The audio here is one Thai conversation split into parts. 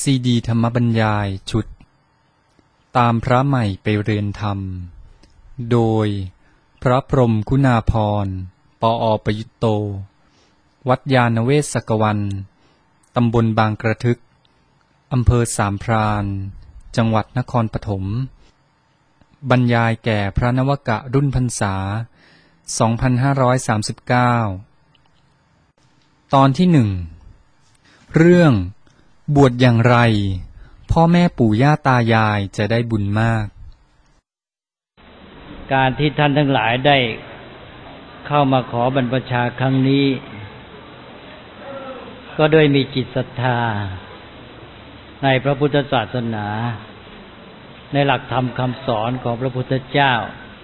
ซีดีธรรมบรรยายชุดตามพระใหม่ไปเรียนธรรมโดยพระพรหมคุณาภรณ์ ปอ.ประยุตโต วัดยานเวศกวัน ตำบลบางกระทึก อำเภอสามพราน จังหวัดนครปฐม บรรยายแก่พระนวกะรุ่นพรรษา 2539 ตอนที่ 1 เรื่องบวชอย่างไรพ่อแม่ปู่ย่าตายายจะได้บุญมากการที่ท่านทั้งหลายได้เข้ามาขอบรรพชาครั้งนี้ก็ด้วยมีจิตศรัทธาในพระพุทธศาสนาในหลักธรรมคำสอนของพระพุทธเจ้า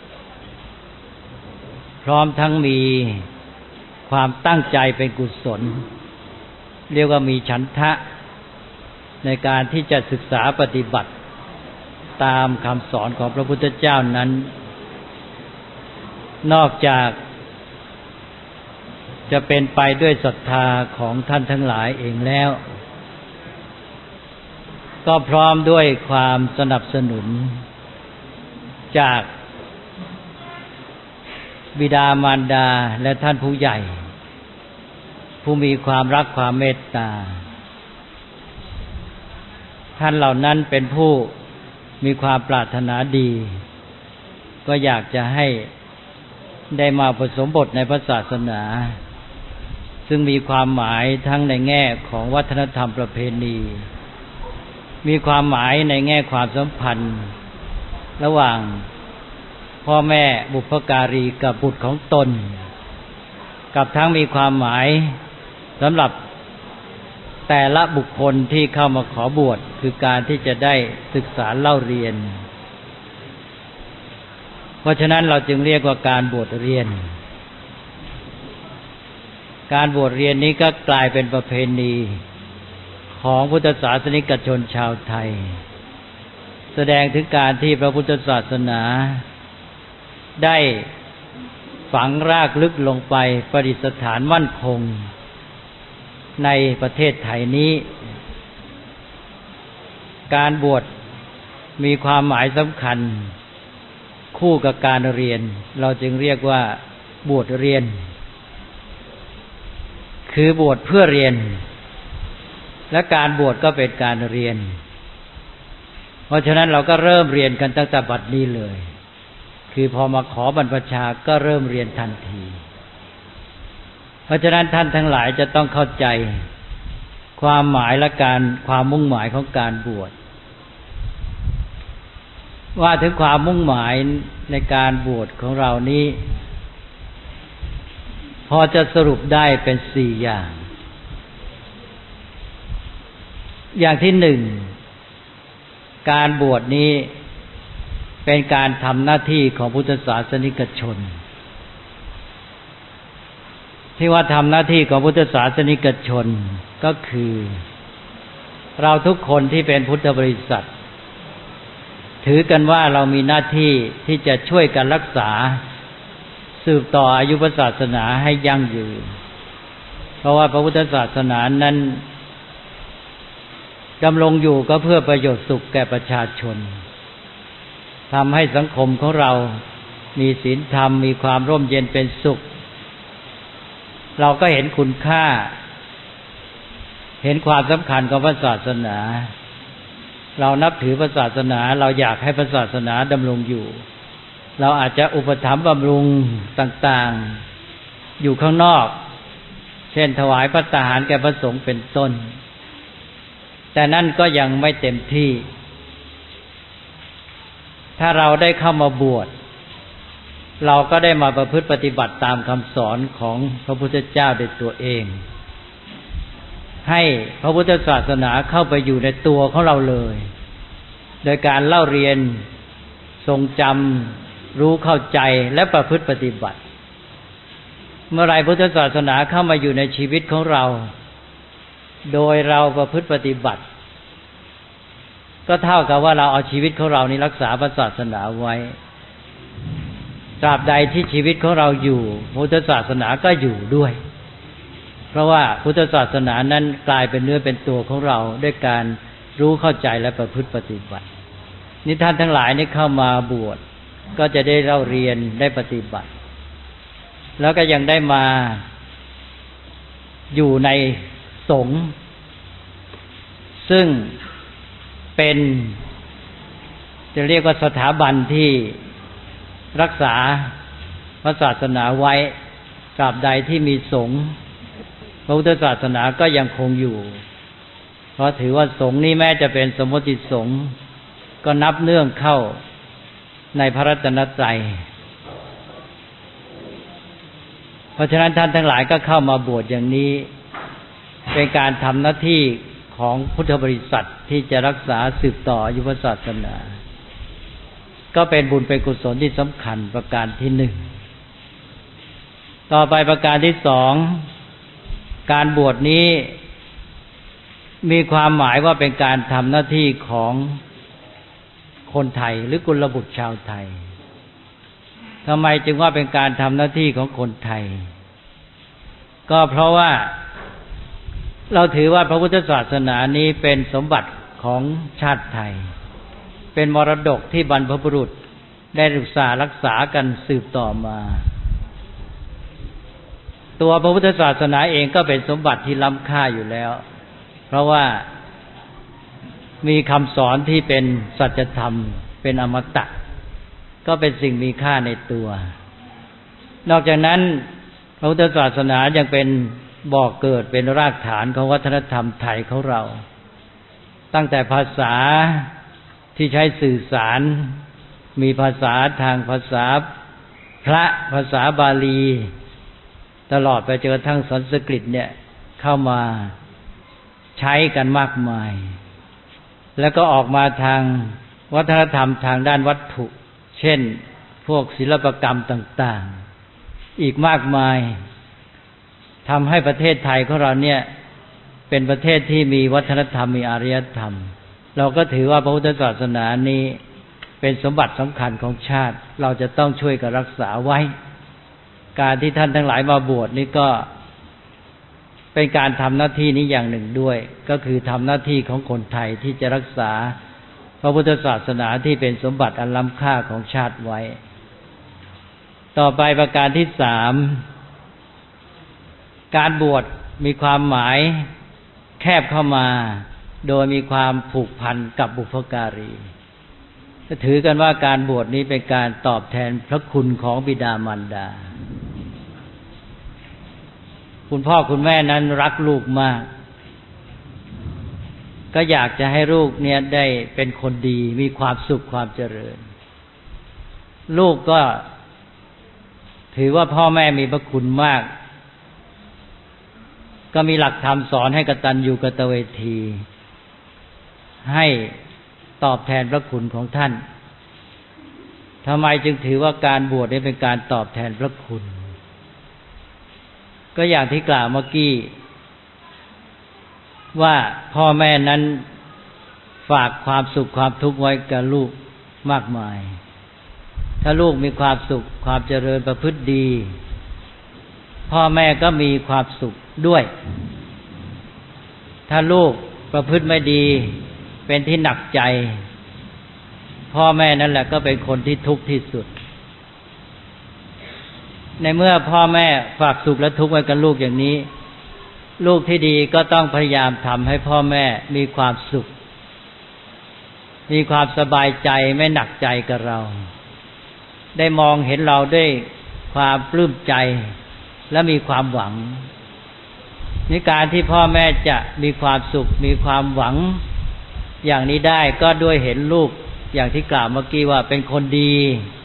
พร้อมทั้งมีความตั้งใจเป็นกุศลเรียกว่ามีฉันทะในการที่จะศึกษาปฏิบัติตามคำสอนของพระพุทธเจ้านั้นนอกจากจะเป็นไปด้วยศรัทธาของท่านทั้งหลายเองแล้วก็พร้อมด้วยความสนับสนุนจากบิดามารดาและท่านผู้ใหญ่ผู้มีความรักความเมตตาท่านเหล่านั้นเป็นผู้มีความปรารถนาดีก็อยากจะให้ได้มาผสมบทในพระศาสนาซึ่งมีความหมายทั้งในแง่ของวัฒนธรรมประเพณีมีความหมายในแง่ความสัมพันธ์ระหว่างพ่อแม่บุพการีกับบุตรของตนกับทั้งมีความหมายสำหรับแต่ละบุคคลที่เข้ามาขอบวชคือการที่จะได้ศึกษาเล่าเรียนเพราะฉะนั้นเราจึงเรียกว่าการบวชเรียนการบวชเรียนนี้ก็กลายเป็นประเพณีของพุทธศาสนิกชนชาวไทยแสดงถึงการที่พระพุทธศาสนาได้ฝังรากลึกลงไปประดิษฐานมั่นคงในประเทศไทยนี้การบวชมีความหมายสำคัญคู่กับการเรียนเราจึงเรียกว่าบวชเรียนคือบวชเพื่อเรียนและการบวชก็เป็นการเรียนเพราะฉะนั้นเราก็เริ่มเรียนกันตั้งแต่บัดนี้เลยคือพอมาขอบรรพชาก็เริ่มเรียนทันทีเพราะฉะนั้นท่านทั้งหลายจะต้องเข้าใจความหมายและความมุ่งหมายของการบวชว่าถึงความมุ่งหมายในการบวชของเรานี้พอจะสรุปได้เป็น4อย่างอย่างที่1การบวชนี้เป็นการทำหน้าที่ของพุทธศาสนิกชนที่ว่าทำหน้าที่ของพุทธศาสนิกชนก็คือเราทุกคนที่เป็นพุทธบริษัทถือกันว่าเรามีหน้าที่ที่จะช่วยกันรักษาสืบต่ออายุพระศาสนาให้ยั่งยืนเพราะว่าพระพุทธศาสนานั้นดำรงอยู่ก็เพื่อประโยชน์สุขแก่ประชาชนทำให้สังคมของเรามีศีลธรรมมีความร่มเย็นเป็นสุขเราก็เห็นคุณค่าเห็นความสำคัญของพระศาสนาเรานับถือพระศาสนาเราอยากให้พระศาสนาดำรงอยู่เราอาจจะอุปถัมภ์บำรุงต่างๆอยู่ข้างนอกเช่นถวายภัตตาหารแก่พระสงฆ์เป็นต้นแต่นั่นก็ยังไม่เต็มที่ถ้าเราได้เข้ามาบวชเราก็ได้มาประพฤติปฏิบัติตามคำสอนของพระพุทธเจ้าด้วยตัวเองให้พระพุทธศาสนาเข้าไปอยู่ในตัวของเราเลยโดยการเล่าเรียนทรงจำรู้เข้าใจและประพฤติปฏิบัติเมื่อไรพุทธศาสนาเข้ามาอยู่ในชีวิตของเราโดยเราประพฤติปฏิบัติก็เท่ากับว่าเราเอาชีวิตของเรานี้รักษาพระศาสนาไว้ตราบใดที่ชีวิตของเราอยู่พุทธศาสนาก็อยู่ด้วยเพราะว่าพุทธศาสนานั้นกลายเป็นเนื้อเป็นตัวของเราด้วยการรู้เข้าใจและประพฤติปฏิบัตินี่ท่านทั้งหลายนี่เข้ามาบวชก็จะได้เล่าเรียนได้ปฏิบัติแล้วก็ยังได้มาอยู่ในสงฆ์ซึ่งเป็นจะเรียกว่าสถาบันที่รักษาพระศาสนาไว้ตราบใดที่มีสงฆ์พระพุทธศาสนาก็ยังคงอยู่เพราะถือว่าสงฆ์นี้แม้จะเป็นสมมติสงฆ์ก็นับเนื่องเข้าในพระรัตนตรัยเพราะฉะนั้นท่านทั้งหลายก็เข้ามาบวชอย่างนี้เป็นการทำหน้าที่ของพุทธบริษัทที่จะรักษาสืบต่ออายุพระศาสนาก็เป็นบุญเป็นกุศลที่สำคัญประการที่หนึ่งต่อไปประการที่สองการบวชนี้มีความหมายว่าเป็นการทำหน้าที่ของคนไทยหรือกุลบุตรชาวไทยทำไมจึงว่าเป็นการทำหน้าที่ของคนไทยก็เพราะว่าเราถือว่าพระพุทธศาสนานี้เป็นสมบัติของชาติไทยเป็นมรดกที่บรรพบุรุษได้รักษากันสืบต่อมาตัวพระพุทธศาสนาเองก็เป็นสมบัติที่ล้ำค่าอยู่แล้วเพราะว่ามีคำสอนที่เป็นสัจธรรมเป็นอมตะก็เป็นสิ่งมีค่าในตัวนอกจากนั้นพระพุทธศาสนายังเป็นบ่อเกิดเป็นรากฐานของวัฒนธรรมไทยของเราตั้งแต่ภาษาที่ใช้สื่อสารมีภาษาทางภาษาพระภาษาบาลีตลอดไปจนกระทั่งสันสกฤตเนี่ยเข้ามาใช้กันมากมายแล้วก็ออกมาทางวัฒนธรรมทางด้านวัตถุเช่นพวกศิลปกรรมต่างๆอีกมากมายทำให้ประเทศไทยของเราเนี่ยเป็นประเทศที่มีวัฒนธรรมมีอารยธรรมเราก็ถือว่าพระพุทธศาสนานี้เป็นสมบัติสำคัญของชาติเราจะต้องช่วยกันรักษาไว้การที่ท่านทั้งหลายมาบวชนี่ก็เป็นการทำหน้าที่นี้อย่างหนึ่งด้วยก็คือทำหน้าที่ของคนไทยที่จะรักษาพระพุทธศาสนาที่เป็นสมบัติอันล้ำค่าของชาติไว้ต่อไปประการที่สามการบวชมีความหมายแคบเข้ามาโดยมีความผูกพันกับบุพการีถือกันว่าการบวชนี้เป็นการตอบแทนพระคุณของบิดามารดาคุณพ่อคุณแม่นั้นรักลูกมากก็อยากจะให้ลูกเนี่ยได้เป็นคนดีมีความสุขความเจริญลูกก็ถือว่าพ่อแม่มีพระคุณมากก็มีหลักธรรมสอนให้กตัญญูกตเวทีให้ตอบแทนพระคุณของท่านทำไมจึงถือว่าการบวชนี้เป็นการตอบแทนพระคุณก็อย่างที่กล่าวเมื่อกี้ว่าพ่อแม่นั้นฝากความสุขความทุกข์ไว้กับลูกมากมายถ้าลูกมีความสุขความเจริญประพฤติดีพ่อแม่ก็มีความสุขด้วยถ้าลูกประพฤติไม่ดีเป็นที่หนักใจพ่อแม่นั่นแหละก็เป็นคนที่ทุกข์ที่สุดในเมื่อพ่อแม่ฝากสุขและทุกข์ไว้กับลูกอย่างนี้ลูกที่ดีก็ต้องพยายามทำให้พ่อแม่มีความสุขมีความสบายใจไม่หนักใจกับเราได้มองเห็นเราด้วยความปลื้มใจและมีความหวังในการที่พ่อแม่จะมีความสุขมีความหวังอย่างนี้ได้ก็ด้วยเห็นลูกอย่างที่กล่าวเมื่อกี้ว่าเป็นคนดี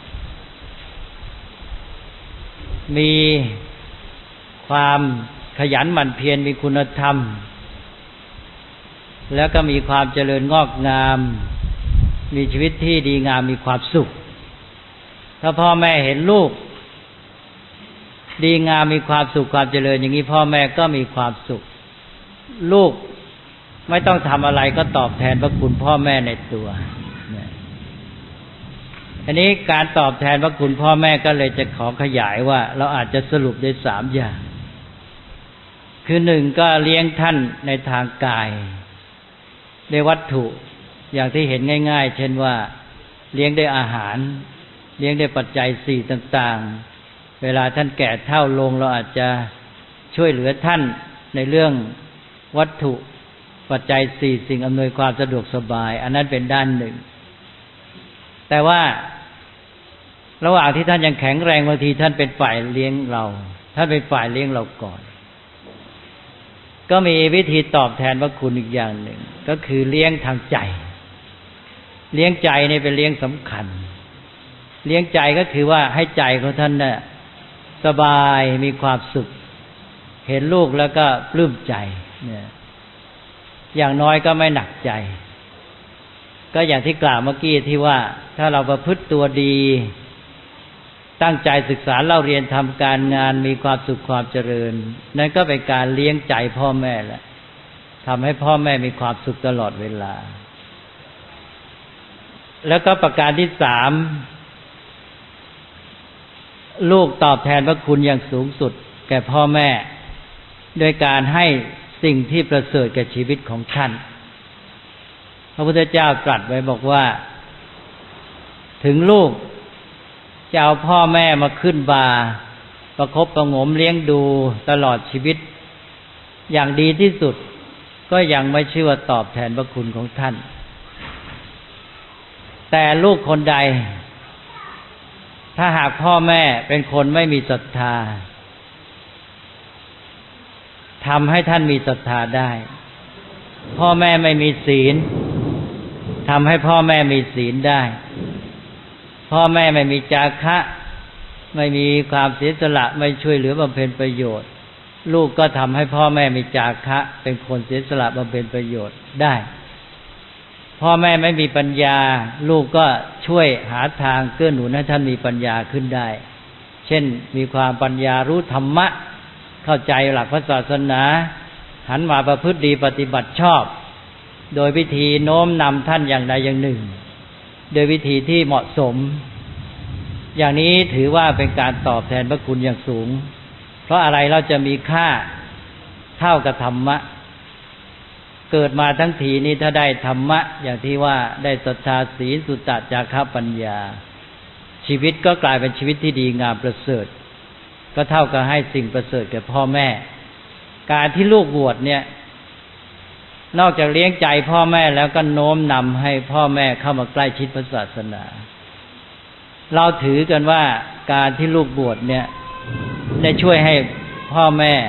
มีความขยันหมั่นเพียรมีคุณธรรมแล้วก็มีความเจริญงอกงามมีชีวิตที่ดีงามมีความสุขถ้าพ่อแม่เห็นลูกดีงามมีความสุขความเจริญอย่างนี้พ่อแม่ก็มีความสุขลูกไม่ต้องทำอะไรก็ตอบแทนพระคุณพ่อแม่ในตัวอันนี้การตอบแทนพระคุณพ่อแม่ก็เลยจะขอขยายว่าเราอาจจะสรุปได้3อย่างคือ1ก็เลี้ยงท่านในทางกายด้วยวัตถุอย่างที่เห็นง่ายๆเช่นว่าเลี้ยงด้วยอาหารเลี้ยงด้วยปัจจัยสี่ต่างๆเวลาท่านแก่เฒ่าลงเราอาจจะช่วยเหลือท่านในเรื่องวัตถุปัจจัยสี่สิ่งอำนวยความสะดวกสบายอันนั้นเป็นด้านหนึ่งแต่ว่าระหว่างที่ท่านยังแข็งแรงบางทีท่านเป็นฝ่ายเลี้ยงเราท่านเป็นฝ่ายเลี้ยงเราก่อนก็มีวิธีตอบแทนพระคุณอีกอย่างหนึ่งก็คือเลี้ยงทางใจเลี้ยงใจนี่เป็นเลี้ยงสำคัญเลี้ยงใจก็คือว่าให้ใจของท่านน่ะสบายมีความสุขเห็นลูกแล้วก็ปลื้มใจเนี่ยอย่างน้อยก็ไม่หนักใจก็อย่างที่กล่าวเมื่อกี้ที่ว่าถ้าเราประพฤติตัวดีตั้งใจศึกษาเล่าเรียนทำการงานมีความสุขความเจริญนั่นก็เป็นการเลี้ยงใจพ่อแม่แหละทำให้พ่อแม่มีความสุขตลอดเวลาแล้วก็ประการที่สามลูกตอบแทนพระคุณอย่างสูงสุดแก่พ่อแม่โดยการให้สิ่งที่ประเสริฐแก่ชีวิตของท่านพระพุทธเจ้าตรัสไว้บอกว่าถึงลูกจะเอาพ่อแม่มาขึ้นบาประคบประหงมเลี้ยงดูตลอดชีวิตอย่างดีที่สุดก็ยังไม่ชื่อว่าตอบแทนพระคุณของท่านแต่ลูกคนใดถ้าหากพ่อแม่เป็นคนไม่มีศรัทธาทำให้ท่านมีศรัทธาได้พ่อแม่ไม่มีศีลทำให้พ่อแม่มีศีลได้พ่อแม่ไม่มีจาคะไม่มีความเสียสละไม่ช่วยเหลือบำเพ็ญประโยชน์ลูกก็ทำให้พ่อแม่มีจาคะเป็นคนเสียสละบำเพ็ญประโยชน์ได้พ่อแม่ไม่มีปัญญาลูกก็ช่วยหาทางเกื้อหนุนให้ท่านมีปัญญาขึ้นได้เช่นมีความปัญญารู้ธรรมะเข้าใจหลักพระศาสนาหันมาประพฤติดีปฏิบัติชอบโดยวิธีโน้มนำท่านอย่างใดอย่างหนึ่งโดยวิธีที่เหมาะสมอย่างนี้ถือว่าเป็นการตอบแทนพระคุณอย่างสูงเพราะอะไรเราจะมีค่าเท่ากับธรรมะเกิดมาทั้งทีนี้ถ้าได้ธรรมะอย่างที่ว่าได้ศรัทธาศีลสุตตะจาคะปัญญาชีวิตก็กลายเป็นชีวิตที่ดีงามประเสริฐก็เท่ากับให้สิ่งประเสริฐแก่พ่อแม่การที่ลูกบวชเนี่ยนอกจากเลี้ยงใจพ่อแม่แล้วก็โน้มนำให้พ่อแม่เข้ามาใกล้ชิดพระศาสนาเราถือกันว่าการที่ลูกบวชเนี่ยได้ช่วยให้พ่อแม่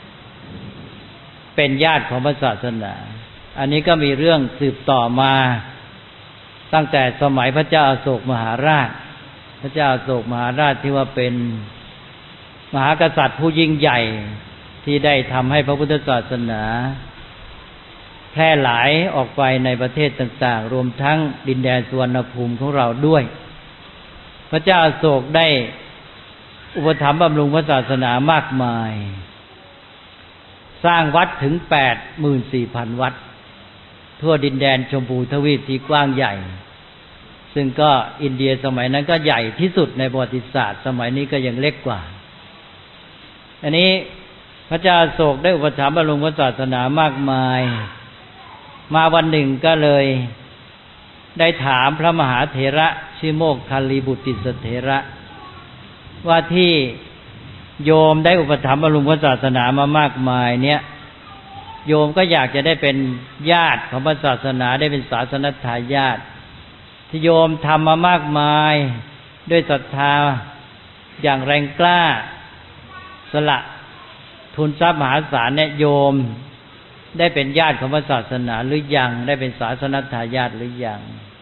เป็นญาติของพระศาสนาอันนี้ก็มีเรื่องสืบต่อมาตั้งแต่สมัยพระเจ้าอโศกมหาราชพระเจ้าอโศกมหาราชที่ว่าเป็นมหากษัตริย์ผู้ยิ่งใหญ่ที่ได้ทำให้พระพุทธศาสนาแพร่หลายออกไปในประเทศต่างๆรวมทั้งดินแดนสุวรรณภูมิของเราด้วยพระเจ้าอโศกได้อุปถัมภ์บำรุงพระศาสนามากมายสร้างวัดถึง 84,000 วัดทั่วดินแดนชมพูทวีปที่กว้างใหญ่ซึ่งก็อินเดียสมัยนั้นก็ใหญ่ที่สุดในประวัติศาสตร์สมัยนี้ก็ยังเล็กกว่าอันนี้พระเจ้าอโศกได้อุปถัมภ์บำรุงพระศาสนามากมายมาวันหนึ่งก็เลยได้ถามพระมหาเถระชื่อโมคคัลลีบุตติสเถระว่าที่โยมได้อุปถัมภ์บำรุงพระศาสนามามากมายเนี่ยโยมก็อยากจะได้เป็นญาติของพระศาสนาได้เป็นศาสนทายาทที่โยมทำมามากมายด้วยศรัทธาอย่างแรงกล้าสละทุนทรัพย์มหาศาลเนี่ยโยมได้เป็นญาติของพระศาสนาหรือยังได้เป็นศาสนทายาทหรือยัง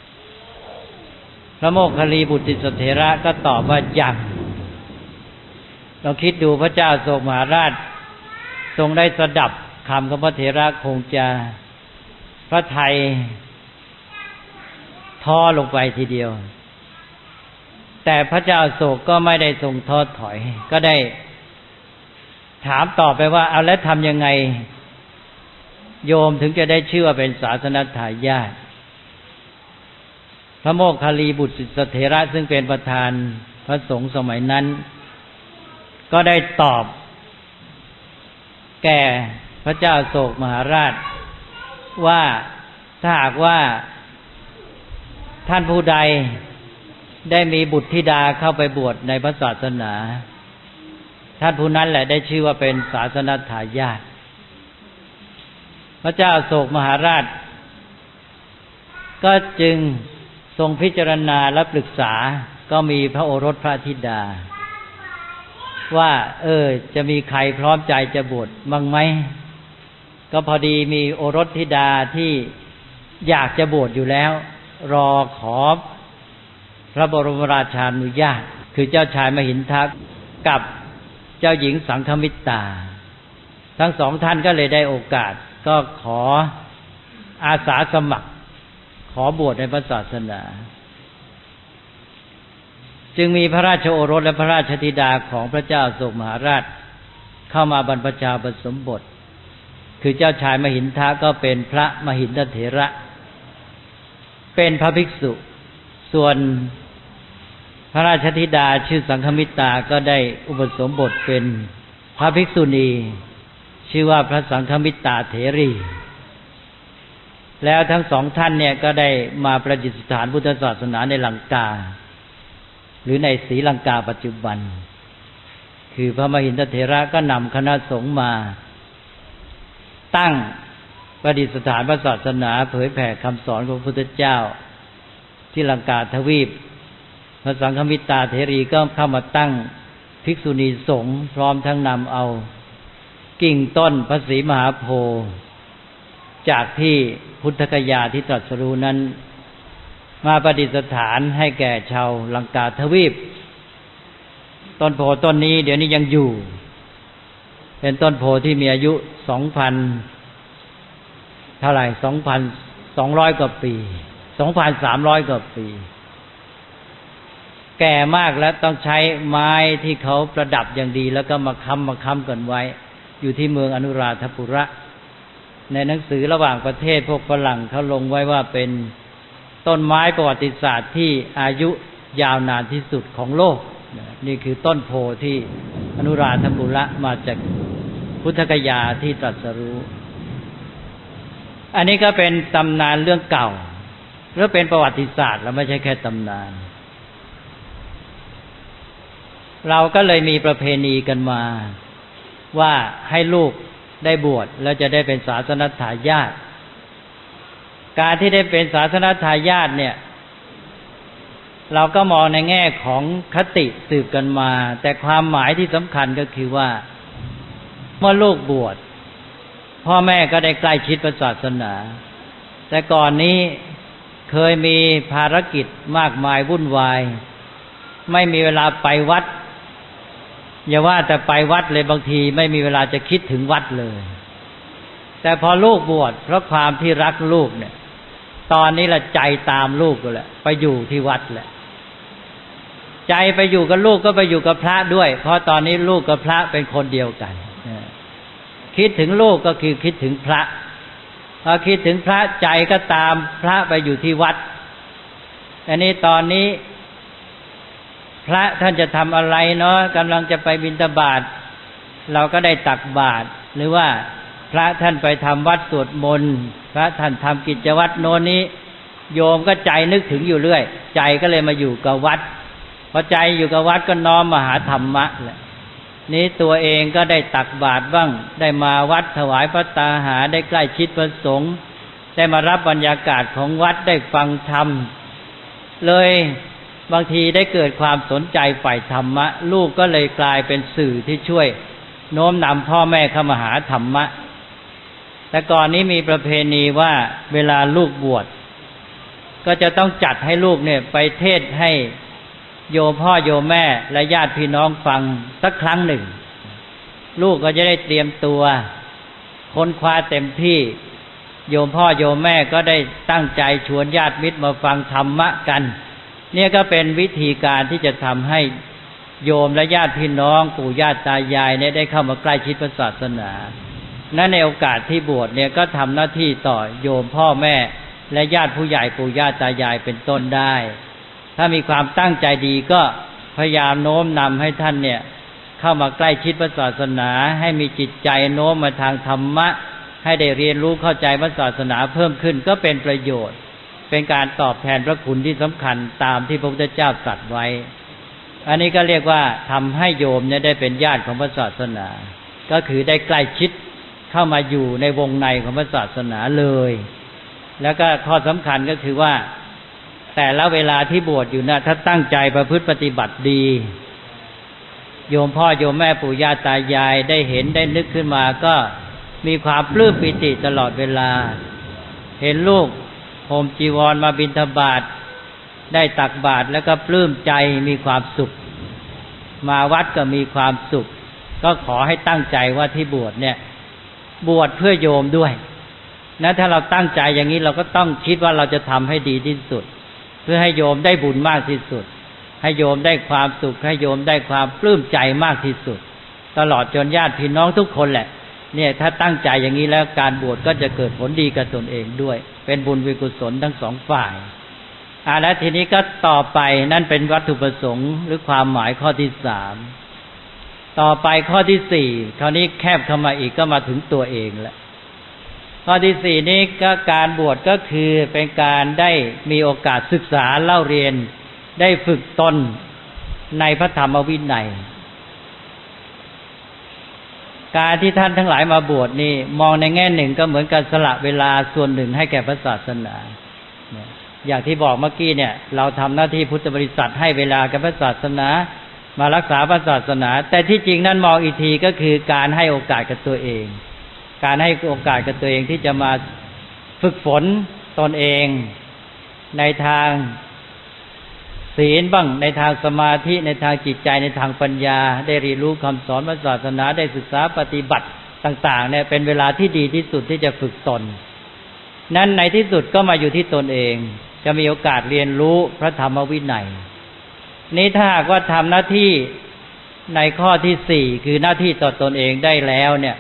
พระโมคคัลลีบุตติสเถระก็ตอบว่ายังเราคิดดูพระเจ้าโศกมหาราชทรงได้สดับคำของพระเถระคงจะพระทัยท้อลงไปทีเดียวแต่พระเจ้าโศกก็ไม่ได้ทรงท้อถอยก็ได้ถามต่อไปว่าเอาแล้วทำยังไงโยมถึงจะได้ชื่อว่าเป็นศาสนทายาทพระโมคคัลลีบุตรสเถระซึ่งเป็นประธานพระสงฆ์สมัยนั้นก็ได้ตอบแก่พระเจ้าโศกมหาราชว่าถ้าหากว่าท่านผู้ใดได้มีบุตรธิดาเข้าไปบวชในพระศาสนาท่านผู้นั้นแหละได้ชื่อว่าเป็นศาสนทายาทพระเจ้าอโศกมหาราชก็จึงทรงพิจารณาและปรึกษาก็มีพระโอรสพระธิดาว่าจะมีใครพร้อมใจจะบวชบ้างไหมก็พอดีมีโอรสธิดาที่อยากจะบวชอยู่แล้วรอขอพระบรมราชานุญาตคือเจ้าชายมหินทะกับเจ้าหญิงสังฆมิตราทั้งสองท่านก็เลยได้โอกาสก็ขออาสาสมัครขอบวชในพระศาสนาจึงมีพระราชโอรสและพระราชธิดาของพระเจ้าอโศกมหาราชเข้ามาบรรพชาอุปสมบทคือเจ้าชายมหินทะก็เป็นพระมหินทเถระเป็นพระภิกษุส่วนพระราชธิดาชื่อสังฆมิตราก็ได้อุปสมบทเป็นพระภิกษุณีชื่อว่าพระสังฆมิตราเถรีแล้วทั้งสองท่านเนี่ยก็ได้มาประดิษฐานพุทธศาสนาในลังกาหรือในศรีลังกาปัจจุบันคือพระมหินทเถระก็นำคณะสงฆ์มาตั้งประดิษฐานพระศาสนาเผยแผ่คำสอนของพระพุทธเจ้าที่ลังกาทวีปพระสังฆมิตราเถรีก็เข้ามาตั้งภิกษุณีสงฆ์พร้อมทั้งนำเอากิ่งต้นพระศรีมหาโพธิ์จากที่พุทธคยาที่ตรัสรู้นั้นมาประดิษฐานให้แก่ชาวลังกาทวีปต้นโพต้นนี้เดี๋ยวนี้ยังอยู่เป็นต้นโพที่มีอายุ 2,000 เท่าไหร่ 2,200 กว่าปี 2,300 กว่าปีแก่มากแล้วต้องใช้ไม้ที่เขาประดับอย่างดีแล้วก็มาค้ำกันไว้อยู่ที่เมืองอนุราธปุระในหนังสือระหว่างประเทศพวกฝรั่งเขาลงไว้ว่าเป็นต้นไม้ประวัติศาสตร์ที่อายุยาวนานที่สุดของโลกนี่คือต้นโพที่อนุราธปุระมาจากพุทธคยาที่ตรัสรู้อันนี้ก็เป็นตำนานเรื่องเก่าหรือเป็นประวัติศาสตร์แล้วไม่ใช่แค่ตำนานเราก็เลยมีประเพณีกันมาว่าให้ลูกได้บวชแล้วจะได้เป็นศาสนทายาทการที่ได้เป็นศาสนทายาทเนี่ยเราก็มองในแง่ของคติสืบกันมาแต่ความหมายที่สำคัญก็คือว่าเมื่อลูกบวชพ่อแม่ก็ได้ใกล้ชิดพระศาสนาแต่ก่อนนี้เคยมีภารกิจมากมายวุ่นวายไม่มีเวลาไปวัดอย่าว่าแต่ไปวัดเลยบางทีไม่มีเวลาจะคิดถึงวัดเลยแต่พอลูกบวชเพราะความที่รักลูกเนี่ยตอนนี้ละใจตามลูกก็แหละไปอยู่ที่วัดแหละใจไปอยู่กับลูกก็ไปอยู่กับพระด้วยเพราะตอนนี้ลูกกับพระเป็นคนเดียวกันคิดถึงลูกก็คือคิดถึงพระพอคิดถึงพระใจก็ตามพระไปอยู่ที่วัดอันนี้ตอนนี้พระท่านจะทำอะไรเนาะกำลังจะไปบิณฑบาตเราก็ได้ตักบาตรหรือว่าพระท่านไปทำวัดสวดมนต์พระท่านทำกิจวัตรโน้นนี้โยมก็ใจนึกถึงอยู่เรื่อยใจก็เลยมาอยู่กับวัดพอใจอยู่กับวัดก็น้อมมาหาธรรมะแหละนี้ตัวเองก็ได้ตักบาตรบ้างได้มาวัดถวายพระตาหารได้ใกล้ชิดพระสงฆ์ได้มารับบรรยากาศของวัดได้ฟังธรรมเลยบางทีได้เกิดความสนใจใฝ่ธรรมะลูกก็เลยกลายเป็นสื่อที่ช่วยโน้มนำพ่อแม่เข้ามาหาธรรมะแต่ก่อนนี้มีประเพณีว่าเวลาลูกบวชก็จะต้องจัดให้ลูกเนี่ยไปเทศให้โยมพ่อโยมแม่และญาติพี่น้องฟังสักครั้งหนึ่งลูกก็จะได้เตรียมตัวค้นคว้าเต็มที่โยมพ่อโยมแม่ก็ได้ตั้งใจชวนญาติมิตรมาฟังธรรมะกันเนี่ยก็เป็นวิธีการที่จะทำให้โยมและญาติพี่น้องปู่ย่าตายายเนี่ยได้เข้ามาใกล้ชิดพระศาสนานั้นในโอกาสที่บวชเนี่ยก็ทำหน้าที่ต่อโยมพ่อแม่และญาติผู้ใหญ่ปู่ย่าตายายเป็นต้นได้ถ้ามีความตั้งใจดีก็พยายามโน้มนำให้ท่านเนี่ยเข้ามาใกล้ชิดพระศาสนาให้มีจิตใจโน้มมาทางธรรมะให้ได้เรียนรู้เข้าใจพระศาสนาเพิ่มขึ้นก็เป็นประโยชน์เป็นการตอบแทนพระคุณที่สำคัญตามที่พระพุทธเจ้าตรัสไว้อันนี้ก็เรียกว่าทำให้โยมเนี่ยได้เป็นญาติของพระศาสนาก็คือได้ใกล้ชิดเข้ามาอยู่ในวงในของพระศาสนาเลยแล้วก็ข้อสำคัญก็คือว่าแต่ละเวลาที่บวชอยู่นะถ้าตั้งใจประพฤติปฏิบัติดีโยมพ่อโยมแม่ปู่ย่าตายายได้เห็นได้นึกขึ้นมาก็มีความปลื้มปิติตลอดเวลาเห็นลูกห่มจีวรมาบิณฑบาตได้ตักบาตรแล้วก็ปลื้มใจมีความสุขมาวัดก็มีความสุขก็ขอให้ตั้งใจว่าที่บวชเนี่ยบวชเพื่อโยมด้วยนะถ้าเราตั้งใจอย่างนี้เราก็ต้องคิดว่าเราจะทำให้ดีที่สุดเพื่อให้โยมได้บุญมากที่สุดให้โยมได้ความสุขให้โยมได้ความปลื้มใจมากที่สุดตลอดจนญาติพี่น้องทุกคนแหละเนี่ยถ้าตั้งใจอย่างนี้แล้วการบวชก็จะเกิดผลดีกับตนเองด้วยเป็นบุญวิกุศลทั้งสองฝ่ายแล้วทีนี้ก็ต่อไปนั่นเป็นวัตถุประสงค์หรือความหมายข้อที่สามต่อไปข้อที่สี่คราวนี้แคบเข้ามาอีกก็มาถึงตัวเองแล้วข้อที่สี่นี้ก็การบวชก็คือเป็นการได้มีโอกาสศึกษาเล่าเรียนได้ฝึกตนในพระธรรมวินัยการที่ท่านทั้งหลายมาบวชนี่มองในแง่หนึ่งก็เหมือนกับสละเวลาส่วนหนึ่งให้แก่พระศาสนาอย่างที่บอกเมื่อกี้เนี่ยเราทำหน้าที่พุทธบริษัทให้เวลากับพระศาสนามารักษาพระศาสนาแต่ที่จริงนั้นมองอีกทีก็คือการให้โอกาสกับตัวเองการให้โอกาสกับตัวเองที่จะมาฝึกฝนตนเองในทางศีลบ้างในทางสมาธิในทางจิตใจในทางปัญญาได้เรียนรู้คำสอนพระศาสนาได้ศึกษาปฏิบัติต่างๆเนี่ยเป็นเวลาที่ดีที่สุดที่จะฝึกตนนั้นในที่สุดก็มาอยู่ที่ตนเองจะมีโอกาสเรียนรู้พระธรรมวินัยนี้ถ้าหากว่าทำหน้าที่ในข้อที่สี่คือหน้าที่ต่อตนเองได้แล้วเนี่ย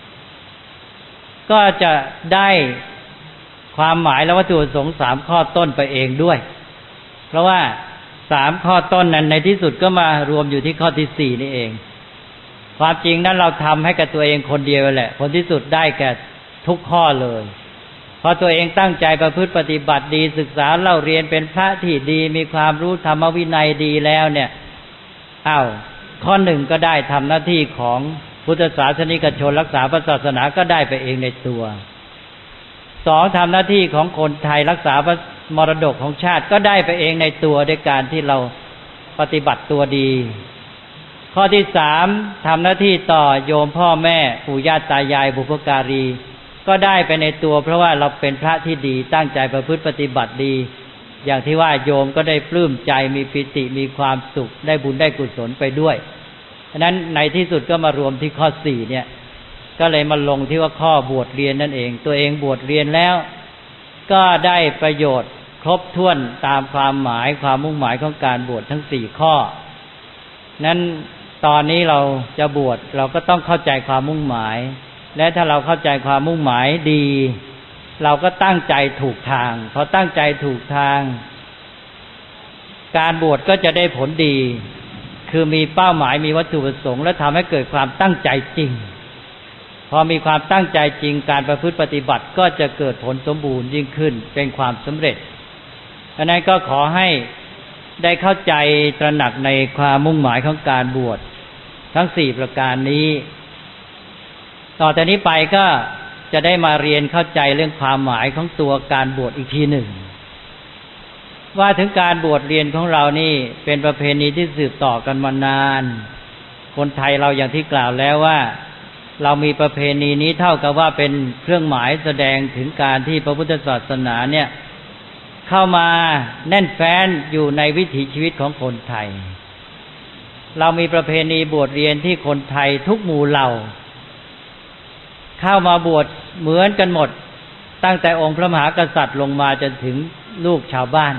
ก็จะได้ความหมายและวัตถุประสงค์สามข้อต้นไปเองด้วยเพราะว่าสามข้อต้นนั้นในที่สุดก็มารวมอยู่ที่ข้อที่สี่นี่เองความจริงนั้นเราทำให้กับตัวเองคนเดียวแหละผลที่สุดได้แก่ทุกข้อเลยพอตัวเองตั้งใจประพฤติปฏิบัติดีศึกษาเล่าเรียนเป็นพระที่ดีมีความรู้ธรรมวินัยดีแล้วเนี่ยข้อหนึ่งก็ได้ทำหน้าที่ของพุทธศาสนิกชนรักษาพระศาสนาก็ได้ไปเองในตัวสองทำหน้าที่ของคนไทยรักษาพระมรดกของชาติก็ได้ไปเองในตัวด้วยการที่เราปฏิบัติตัวดีข้อที่สามทำหน้าที่ต่อโยมพ่อแม่ปู่ย่าตายายบุพการีก็ได้ไปในตัวเพราะว่าเราเป็นพระที่ดีตั้งใจประพฤติปฏิบัติดีอย่างที่ว่าโยมก็ได้ปลื้มใจมีปิติมีความสุขได้บุญได้กุศลไปด้วยฉะนั้นในที่สุดก็มารวมที่ข้อสี่เนี่ยก็เลยมาลงที่ว่าข้อบวชเรียนนั่นเองตัวเองบวชเรียนแล้วก็ได้ประโยชน์ครบถ้วนตามความหมายความมุ่งหมายของการบวชทั้งสี่ข้อนั้นตอนนี้เราจะบวชเราก็ต้องเข้าใจความมุ่งหมายและถ้าเราเข้าใจความมุ่งหมายดีเราก็ตั้งใจถูกทางพอตั้งใจถูกทางการบวชก็จะได้ผลดีคือมีเป้าหมายมีวัตถุประสงค์และทำให้เกิดความตั้งใจจริงพอมีความตั้งใจจริงการประพฤติปฏิบัติก็จะเกิดผลสมบูรณ์ยิ่งขึ้นเป็นความสำเร็จฉะนั้นก็ขอให้ได้เข้าใจตระหนักในความมุ่งหมายของการบวชทั้งสี่ประการนี้ต่อจากนี้ไปก็จะได้มาเรียนเข้าใจเรื่องความหมายของตัวการบวชอีกทีหนึ่งว่าถึงการบวชเรียนของเรานี่เป็นประเพณีที่สืบต่อกันมานานคนไทยเราอย่างที่กล่าวแล้วว่าเรามีประเพณีนี้เท่ากับว่าเป็นเครื่องหมายแสดงถึงการที่พระพุทธศาสนาเนี่ยเข้ามาแน่นแฟ้นอยู่ในวิถีชีวิตของคนไทยเรามีประเพณีบวชเรียนที่คนไทยทุกหมู่เหล่าเข้ามาบวชเหมือนกันหมดตั้งแต่องค์พระมหากษัตริย์ลงมาจนถึงลูกชาวบ้าน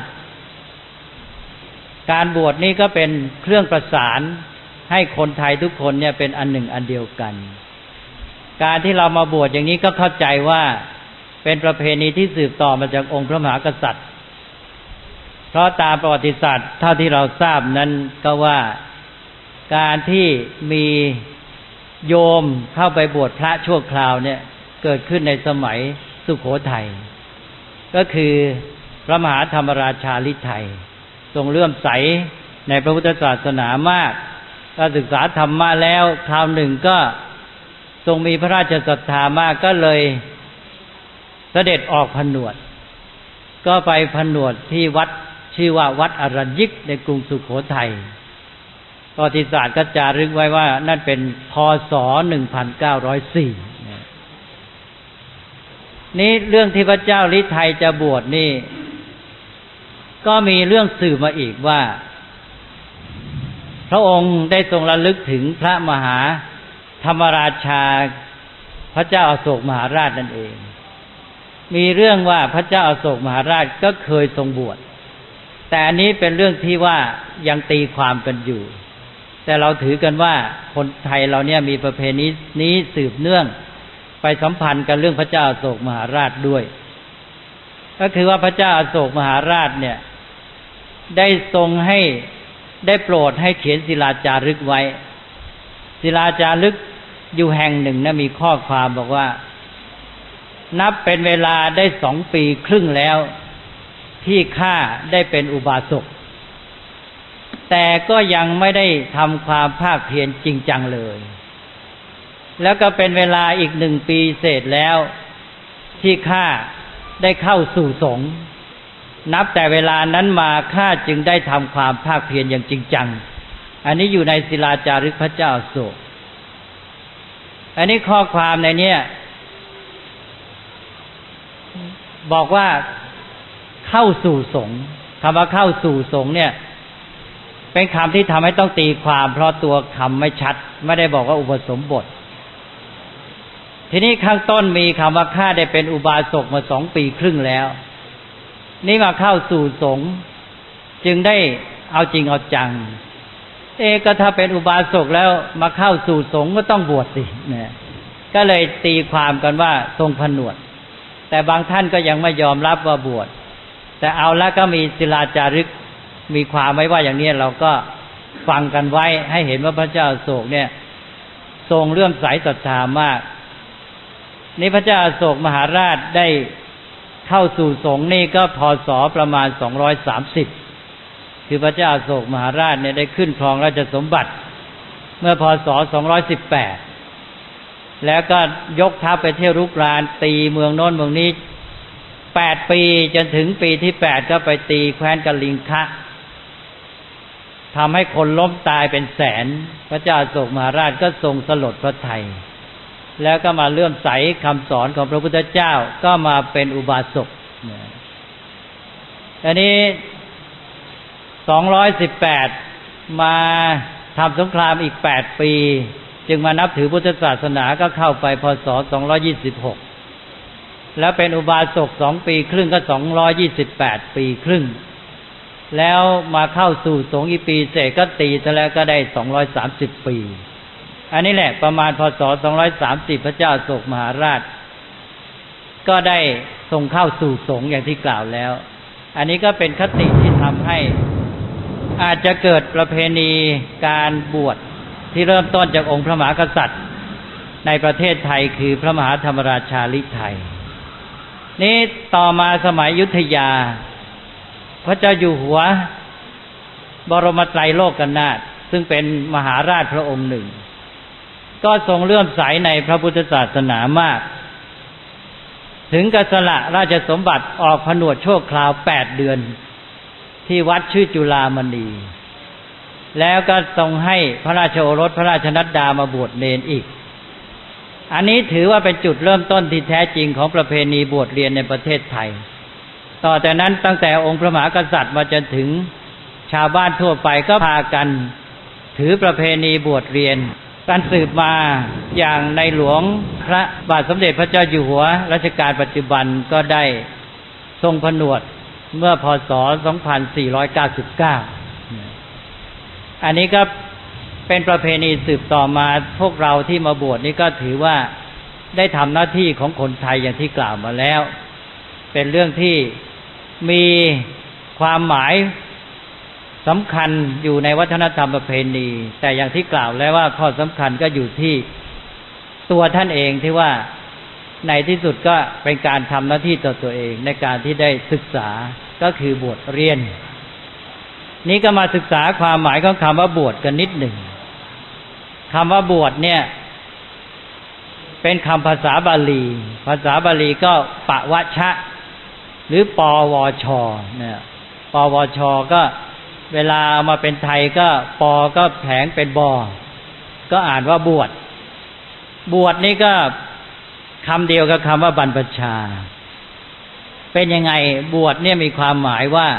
การบวชนี้ก็เป็นเครื่องประสานให้คนไทยทุกคนเนี่ยเป็นอันหนึ่งอันเดียวกันการที่เรามาบวชอย่างนี้ก็เข้าใจว่าเป็นประเพณีที่สืบต่อมาจากองค์พระมหากษัตริย์เพราะตามประวัติศาสตร์เท่าที่เราทราบนั้นก็ว่าการที่มีโยมเข้าไปบวชพระชั่วคราวเนี่ยเกิดขึ้นในสมัยสุโขทัยก็คือพระมหาธรรมราชาฤทัยทรงเลื่อมใสในพระพุทธศาสนามากก็ศึกษาธรรมะแล้วคราวหนึ่งก็ทรงมีพระราชศรัทธามากก็เลยเสด็จออกผนวดก็ไปผนวดที่วัดชื่อว่าวัดอรัญญิกในกรุงสุโขทัยประวัติศาสตร์ก็จารึกไว้ว่านั่นเป็นพ.ศ. 1904นี่เรื่องที่พระเจ้าฤทัยจะบวชนี่ก็มีเรื่องสืบมาอีกว่าพระองค์ได้ทรงระลึกถึงพระมหาธรรมราชาพระเจ้าอโศกมหาราชนั่นเองมีเรื่องว่าพระเจ้าอโศกมหาราชก็เคยทรงบวชแต่อันนี้เป็นเรื่องที่ว่ายังตีความกันอยู่แต่เราถือกันว่าคนไทยเราเนี่ยมีประเพณีนี้สืบเนื่องไปสัมพันธ์กันเรื่องพระเจ้าอโศกมหาราชด้วยก็คือว่าพระเจ้าอโศกมหาราชเนี่ยได้ทรงให้ได้โปรดให้เขียนศิลาจารึกไว้ศิลาจารึกอยู่แห่งหนึ่งนะมีข้อความบอกว่านับเป็นเวลาได้2 ปีครึ่งแล้วที่ข้าได้เป็นอุบาสกแต่ก็ยังไม่ได้ทำความภาคเพียรจริงจังเลยแล้วก็เป็นเวลาอีก1 ปีเศษแล้วที่ข้าได้เข้าสู่สงฆ์นับแต่เวลานั้นมาข้าจึงได้ทำความภาคเพียรอย่างจริงจังอันนี้อยู่ในศิลาจารึกพระเจ้าอโศกอันนี้ข้อความในนี้บอกว่าเข้าสู่สงฆ์คำว่าเข้าสู่สงฆ์เนี่ยเป็นคำที่ทำให้ต้องตีความเพราะตัวคำไม่ชัดไม่ได้บอกว่าอุปสมบททีนี้ข้างต้นมีคำว่าข้าได้เป็นอุบาสกมา2 ปีครึ่งแล้วนี่มาเข้าสู่สงฆ์จึงได้เอาจริงเอาจังก็ถ้าเป็นอุบาสกแล้วมาเข้าสู่สงฆ์ก็ต้องบวชสิเนี่ยก็เลยตีความกันว่าทรงผนวดแต่บางท่านก็ยังไม่ยอมรับว่าบวชแต่เอาแล้วก็มีศิลาจารึกมีความไว้ว่าอย่างนี้เราก็ฟังกันไว้ให้เห็นว่าพระเจ้าอโศกเนี่ยทรงเลื่อมใสศรัทธามากนี่พระเจ้าอโศกมหาราชได้เข้าสู่สงฆ์นี่ก็พ.ศ.ประมาณ230คือพระเจ้าอโศกมหาราชเนี่ยได้ขึ้นครองราชสมบัติเมื่อพ.ศ. 218แล้วก็ยกทัพไปเที่ยวรุกรานตีเมืองโน้นเมืองนี้8 ปีจนถึงปีที่8ก็ไปตีแคว้นกลิงคะทำให้คนล้มตายเป็นแสนพระเจ้าอโศกมหาราชก็ทรงสลดพระทัยแล้วก็มาเลื่อมใสคำสอนของพระพุทธเจ้าก็มาเป็นอุบาสกอันนี้218มาทำสงครามอีก8 ปีจึงมานับถือพุทธศาสนาก็เข้าไปพ.ศ. 226แล้วเป็นอุบาสก2 ปีครึ่งก็228 ปีครึ่งแล้วมาเข้าสู่สงฆ์อีกปีเศษก็ตีซะแล้วก็ได้230 ปีอันนี้แหละประมาณพ.ศ. 230พระเจ้าอโศกมหาราชก็ได้ทรงเข้าสู่สงฆ์อย่างที่กล่าวแล้วอันนี้ก็เป็นคติที่ทำให้อาจจะเกิดประเพณีการบวชที่เริ่มต้นจากองค์พระมหากษัตริย์ในประเทศไทยคือพระมหาธรรมราชาฤทัยนี้ต่อมาสมัยอยุธยาพระเจ้าอยู่หัวบรมไตรโลกนาถซึ่งเป็นมหาราชพระองค์หนึ่งก็ทรงเลื่อมใสในพระพุทธศาสนามากถึงกับสละราชสมบัติออกผนวดชั่วคราว8 เดือนที่วัดชื่อจุฬามณีแล้วก็ทรงให้พระราชโอรสพระราชนัดดามาบวชเณรอีกอันนี้ถือว่าเป็นจุดเริ่มต้นที่แท้จริงของประเพณีบวชเรียนในประเทศไทยต่อแต่นั้นตั้งแต่องค์พระมหากษัตริย์มาจนถึงชาวบ้านทั่วไปก็พากันถือประเพณีบวชเรียนการสืบมาอย่างในหลวงพระบาทสมเด็จพระเจ้าอยู่หัวรัชกาลปัจจุบันก็ได้ทรงผนวดเมื่อพ.ศ. 2499อันนี้ก็เป็นประเพณีสืบต่อมาพวกเราที่มาบวชนี่ก็ถือว่าได้ทำหน้าที่ของคนไทยอย่างที่กล่าวมาแล้วเป็นเรื่องที่มีความหมายสำคัญอยู่ในวัฒนธรรมประเพณีแต่อย่างที่กล่าวแล้วว่าข้อสำคัญก็อยู่ที่ตัวท่านเองที่ว่าในที่สุดก็เป็นการทำหน้าที่ต่อตัวเองในการที่ได้ศึกษาก็คือบวชเรียนนี้ก็มาศึกษาความหมายของคำว่าบวชกันนิดหนึ่งคำว่าบวชเนี่ยเป็นคำภาษาบาลีก็ปวชะหรือปวชเนี่ยปวชก็เวลาเอามาเป็นไทยก็ปก็แผลงเป็นบก็อ่านว่าบวชนี่ก็คำเดียวกับคำว่าบรรพชาเป็นยังไงบวชเนี่ยมีความหมายว่า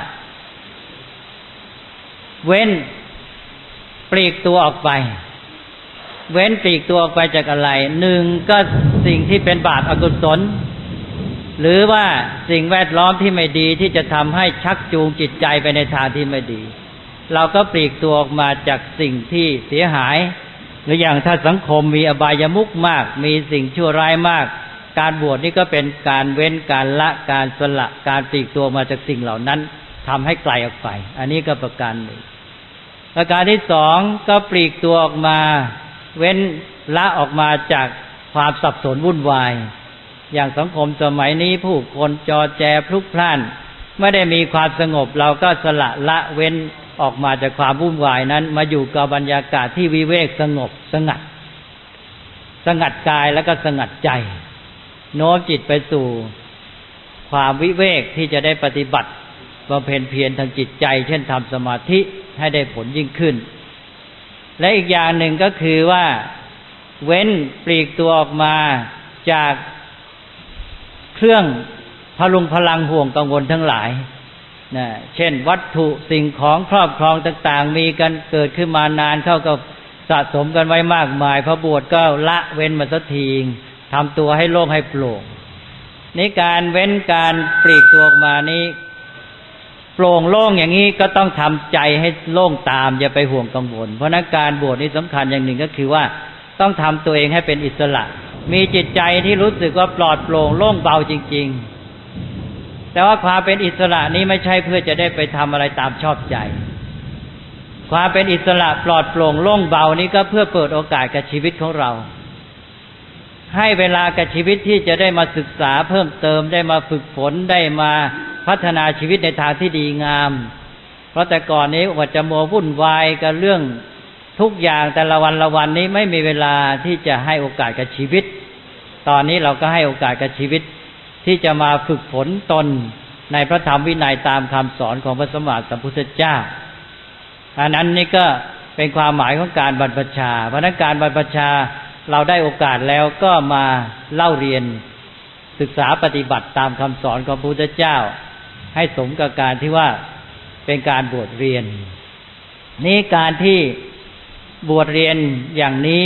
เว้นปลีกตัวออกไปเว้นปลีกตัวออกไปจากอะไรหนึ่งก็สิ่งที่เป็นบาปอกุศลหรือว่าสิ่งแวดล้อมที่ไม่ดีที่จะทำให้ชักจูงจิตใจไปในทางที่ไม่ดีเราก็ปลีกตัวออกมาจากสิ่งที่เสียหายหรืออย่างถ้าสังคมมีอบายมุขมากมีสิ่งชั่วร้ายมากการบวชนี่ก็เป็นการเว้นการละการสละการปลีกตัวมาจากสิ่งเหล่านั้นทำให้ไกลออกไปอันนี้ก็ประการหนึ่งประการที่สองก็ปลีกตัวออกมาเว้นละออกมาจากความสับสนวุ่นวายอย่างสังคมสมัยนี้ผู้คนจอแจพลุกพล่านไม่ได้มีความสงบเราก็สละเว้นออกมาจากความวุ่นวายนั้นมาอยู่กับบรรยากาศที่วิเวกสงบสงัดกายแล้วก็สงัดใจโน้มจิตไปสู่ความวิเวกที่จะได้ปฏิบัติบำเพ็ญเพียรทางจิตใจเช่นทำสมาธิให้ได้ผลยิ่งขึ้นและอีกอย่างหนึ่งก็คือว่าเว้นปลีกตัวออกมาจากเครื่องพลุงพลังห่วงกังวลทั้งหลายนะเช่นวัตถุสิ่งของครอบครองต่างๆมีกันเกิดขึ้นมานานเข้าก็สะสมกันไว้มากมายพอบวชก็ละเว้นมาสักทีทำตัวให้โล่งให้โปร่งนี่การเว้นการปลีกตัวออกมานี้โปร่งโล่งอย่างนี้ก็ต้องทำใจให้โล่งตามอย่าไปห่วงกังวลเพราะนั้นการบวชนี้สำคัญอย่างหนึ่งก็คือว่าต้องทำตัวเองให้เป็นอิสระมีจิตใจที่รู้สึกว่าปลอดโปร่งโล่งเบาจริงๆแต่ว่าความเป็นอิสระนี้ไม่ใช่เพื่อจะได้ไปทำอะไรตามชอบใจความเป็นอิสระปลอดโปร่งโล่งเบานี้ก็เพื่อเปิดโอกาสกับชีวิตของเราให้เวลากับชีวิตที่จะได้มาศึกษาเพิ่มเติมได้มาฝึกฝนได้มาพัฒนาชีวิตในทางที่ดีงามเพราะแต่ก่อนนี้ว่าจะมัววุ่นวายกับเรื่องทุกอย่างแต่ละวันนี้ไม่มีเวลาที่จะให้โอกาสกับชีวิตตอนนี้เราก็ให้โอกาสกับชีวิตที่จะมาฝึกฝนตนในพระธรรมวินัยตามคำสอนของพระสัมมาสัมพุทธเจ้าอันนั้นนี่ก็เป็นความหมายของการบรรพชาเพราะนั้นการบรรพชาเราได้โอกาสแล้วก็มาเล่าเรียนศึกษาปฏิบัติตามคำสอนของพระพุทธเจ้าให้สมกับการที่ว่าเป็นการบวชเรียนนี้การที่บวชเรียนอย่างนี้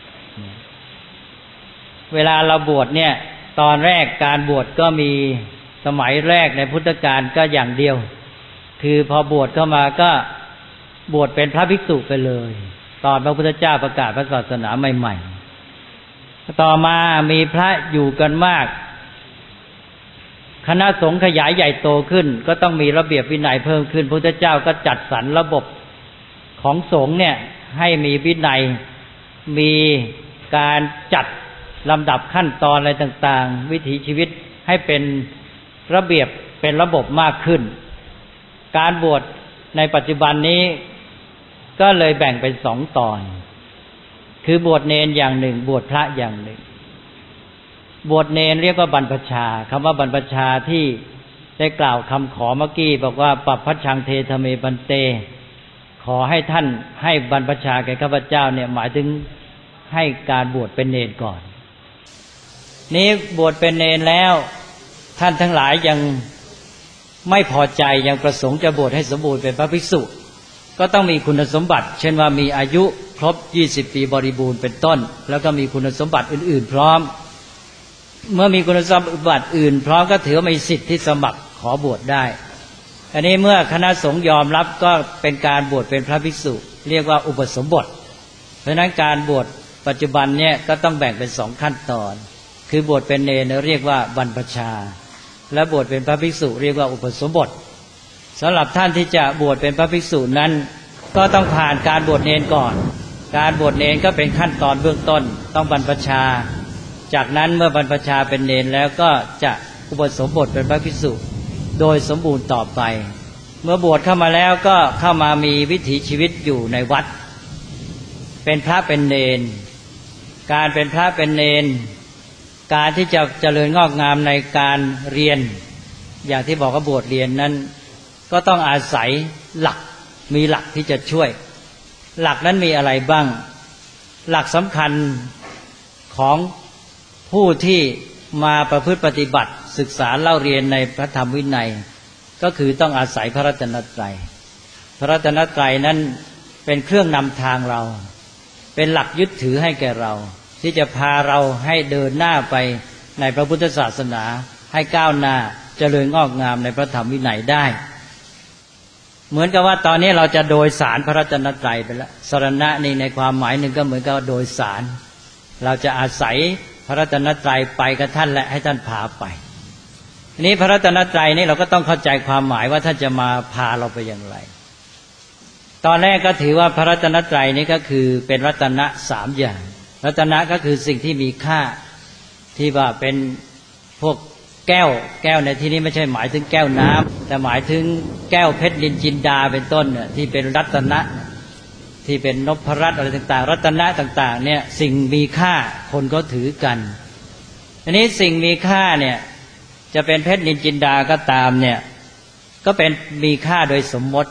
เวลาเราบวชเนี่ยตอนแรกการบวชก็มีสมัยแรกในพุทธกาลก็อย่างเดียวคือพอบวชเข้ามาก็บวชเป็นพระภิกษุไปเลยตอนพระพุทธเจ้าประกาศพระศาสนาใหม่ๆต่อมามีพระอยู่กันมากคณะสงฆ์ขยายใหญ่โตขึ้นก็ต้องมีระเบียบวินัยเพิ่มขึ้นพระพุทธเจ้าก็จัดสรรระบบของสงฆ์เนี่ยให้มีวินัยมีการจัดลำดับขั้นตอนอะไรต่างๆวิถีชีวิตให้เป็นระเบียบเป็นระบบมากขึ้นการบวชในปัจจุบันนี้ก็เลยแบ่งเป็นสองตอนคือบวชเณรอย่างหนึ่งบวชพระอย่างหนึ่งบวชเณรเรียกว่าบรรพชาคำว่าบรรพชาที่ได้กล่าวคำขอเมื่อกี้บอกว่าปัพพชังเทธเมบันเตขอให้ท่านให้บรรพชาแก่ข้าพเจ้าเนี่ยหมายถึงให้การบวชเป็นเณรก่อนนี้บวชเป็นเณรแล้วท่านทั้งหลายยังไม่พอใจยังประสงค์จะบวชให้สมบูรณ์เป็นพระภิกษุก็ต้องมีคุณสมบัติเช่นว่ามีอายุครบ20 ปีบริบูรณ์เป็นต้นแล้วก็มีคุณสมบัติอื่นๆพร้อมเมื่อมีคุณสมบัติอื่นพร้อมก็ถือว่ามีสิทธิ์ที่สมัครขอบวชได้อันนี้เมื่อคณะสงฆ์ยอมรับก็เป็นการบวชเป็นพระภิกษุเรียกว่าอุปสมบทเพราะฉะนั้นการบวชปัจจุบันเนี่ยก็ต้องแบ่งเป็น2ขั้นตอนคือบวชเป็นเณรเรียกว่าบรรพชาและบวชเป็นพระภิกษุเรียกว่าอุปสมบทสำหรับท่านที่จะบวชเป็นพระภิกษุนั้นก็ต้องผ่านการบวชเณรก่อนการบวชเณรก็เป็นขั้นตอนเบื้องต้นต้องบรรพชาจากนั้นเมื่อบรรพชาเป็นเณรแล้วก็จะอุปสมบทเป็นพระภิกษุโดยสมบูรณ์ต่อไปเมื่อบวชเข้ามาแล้วก็เข้ามามีวิถีชีวิตอยู่ในวัดเป็นพระเป็นเณรการเป็นพระเป็นเณรการที่จะเจริญงอกงามในการเรียนอย่างที่บอกว่าบวชเรียนนั้นก็ต้องอาศัยหลักมีหลักที่จะช่วยหลักนั้นมีอะไรบ้างหลักสำคัญของผู้ที่มาประพฤติปฏิบัติศึกษาเล่าเรียนในพระธรรมวินัยก็คือต้องอาศัยพระรัตนตรัยพระรัตนตรัยนั้นเป็นเครื่องนำทางเราเป็นหลักยึดถือให้แก่เราที่จะพาเราให้เดินหน้าไปในพระพุทธศาสนาให้ก้าวหน้าเจริญงอกงามในพระธรรมวินัยได้เหมือนกับว่าตอนนี้เราจะโดยสารพระรัตนตรัยไปแล้วสรณะนี่ในความหมายหนึ่งก็เหมือนกับโดยสารเราจะอาศัยพระรัตนตรัยไปกับท่านและให้ท่านพาไปทีนี้พระรัตนตรัยนี่เราก็ต้องเข้าใจความหมายว่าท่านจะมาพาเราไปอย่างไรตอนแรกก็ถือว่าพระรัตนตรัยนี้ก็คือเป็นรัตนะสามอย่างรัตนะก็คือสิ่งที่มีค่าที่ว่าเป็นพวกแก้วในที่นี้ไม่ใช่หมายถึงแก้วน้ำแต่หมายถึงแก้วเพชรนินจินดาเป็นต้นเนี่ยที่เป็นรัตนะที่เป็นนพรัตน์อะไรต่างๆรัตนะต่างๆเนี่ยสิ่งมีค่าคนก็ถือกันทีนี้สิ่งมีค่าเนี่ยจะเป็นเพชรนินจินดาก็ตามเนี่ยก็เป็นมีค่าโดยสมมติ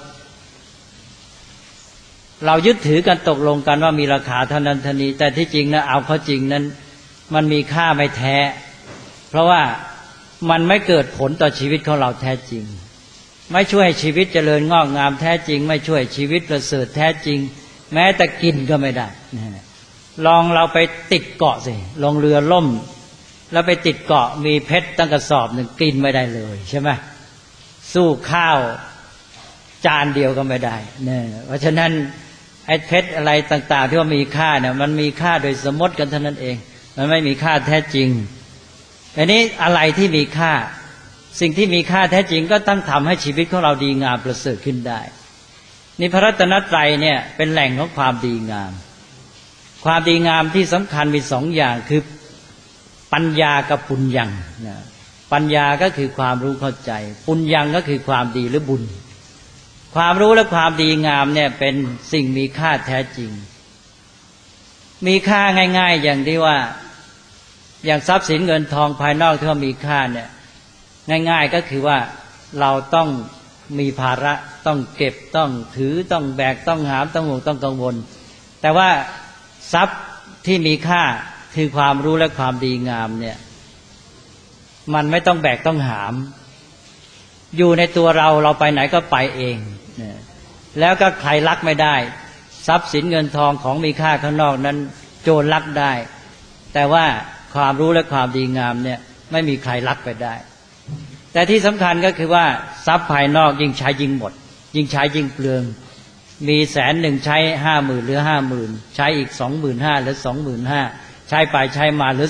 เรายึดถือกันตกลงกันว่ามีราคาเท่านั้นเท่านี้แต่ที่จริงนะเอาเข้าจริงนั้นมันมีค่าไม่แท้เพราะว่ามันไม่เกิดผลต่อชีวิตของเราแท้จริงไม่ช่วยให้ชีวิตเจริญงอกงามแท้จริงไม่ช่วยชีวิตประเสริฐแท้จริงแม้แต่กินก็ไม่ได้ลองเราไปติดเกาะสิลงเรือล่มแล้วไปติดเกาะมีเพชรตั้งกระสอบหนึ่งกินไม่ได้เลยใช่ไหมสู้ข้าวจานเดียวก็ไม่ได้เนี่ยเพราะฉะนั้นไอ้เพชรอะไรต่างๆที่ว่ามีค่าเนี่ยมันมีค่าโดยสมมติกันเท่านั้นเองมันไม่มีค่าแท้จริงอันนี้อะไรที่มีค่าสิ่งที่มีค่าแท้จริงก็ต้องทำให้ชีวิตของเราดีงามประเสริฐขึ้นได้นี่พระรัตนตรัยเนี่ยเป็นแหล่งของความดีงามความดีงามที่สำคัญมีสองอย่างคือปัญญากับปุญญังนะปัญญาก็คือความรู้เข้าใจปุญญังก็คือความดีหรือบุญความรู้และความดีงามเนี่ยเป็นสิ่งมีค่าแท้จริงมีค่าง่ายๆอย่างที่ว่าอย่างทรัพย์สินเงินทองภายนอกที่ว่ามีค่าเนี่ยง่ายๆก็คือว่าเราต้องมีภาระต้องเก็บต้องถือต้องแบกต้องหามต้องห่วงต้องกังวลแต่ว่าทรัพย์ที่มีค่าคือความรู้และความดีงามเนี่ยมันไม่ต้องแบกต้องหามอยู่ในตัวเราไปไหนก็ไปเองแล้วก็ใครลักไม่ได้ทรัพย์สินเงินทองของมีค่าข้างนอกนั้นโจรลักได้แต่ว่าความรู้และความดีงามเนี่ยไม่มีใครลักไปได้แต่ที่สำคัญก็คือว่าทรัพย์ภายนอกยิ่งใช้ยิ่งหมดยิ่งใช้ยิ่งเปลืองมี100,000ใช้50,000เหลือ50,000ใช้อีก25,000เหลือ25,000ใช้ไปใช้มาเหลือ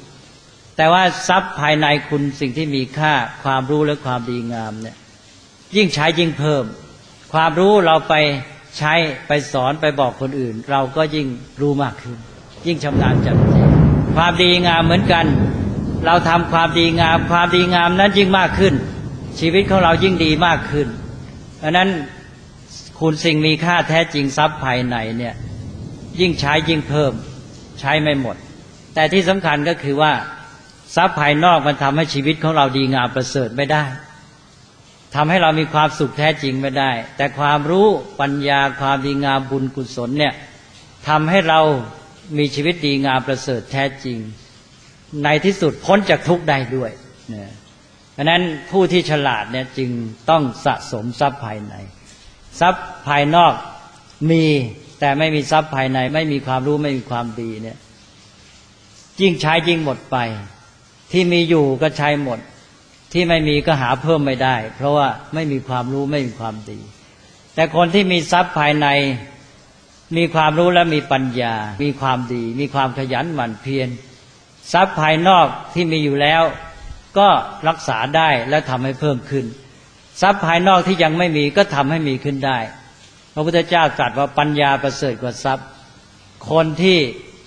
0แต่ว่าทรัพย์ภายในคุณสิ่งที่มีค่าความรู้และความดีงามเนี่ยยิ่งใช้ยิ่งเพิ่มความรู้เราไปใช้ไปสอนไปบอกคนอื่นเราก็ยิ่งรู้มากขึ้นยิ่งชำนาญแจ่มแจ้งความดีงามเหมือนกันเราทำความดีงามความดีงามนั้นยิ่งมากขึ้นชีวิตของเรายิ่งดีมากขึ้นเพราะนั้นคุณสิ่งมีค่าแท้จริงทรัพย์ภายในเนี่ยยิ่งใช้ยิ่งเพิ่มใช้ไม่หมดแต่ที่สำคัญก็คือว่าทรัพย์ภายนอกมันทำให้ชีวิตของเราดีงามประเสริฐไม่ได้ทำให้เรามีความสุขแท้จริงไม่ได้แต่ความรู้ปัญญาความดีงามบุญกุศลเนี่ยทำให้เรามีชีวิตดีงามประเสริฐแท้จริงในที่สุดพ้นจากทุกข์ได้ด้วยเพราะนั้นผู้ที่ฉลาดเนี่ยจึงต้องสะสมทรัพย์ภายในทรัพย์ภายนอกมีแต่ไม่มีทรัพย์ภายในไม่มีความรู้ไม่มีความดีเนี่ยยิ่งใช้ยิ่งหมดไปที่มีอยู่ก็ใช้หมดที่ไม่มีก็หาเพิ่มไม่ได้เพราะว่าไม่มีความรู้ไม่มีความดีแต่คนที่มีทรัพย์ภายในมีความรู้และมีปัญญามีความดีมีความขยันหมั่นเพียรทรัพย์ภายนอกที่มีอยู่แล้วก็รักษาได้และทำให้เพิ่มขึ้นทรัพย์ภายนอกที่ยังไม่มีก็ทำให้มีขึ้นได้พระพุทธเจ้าตรัสว่าปัญญาประเสริฐกว่าทรัพย์คนที่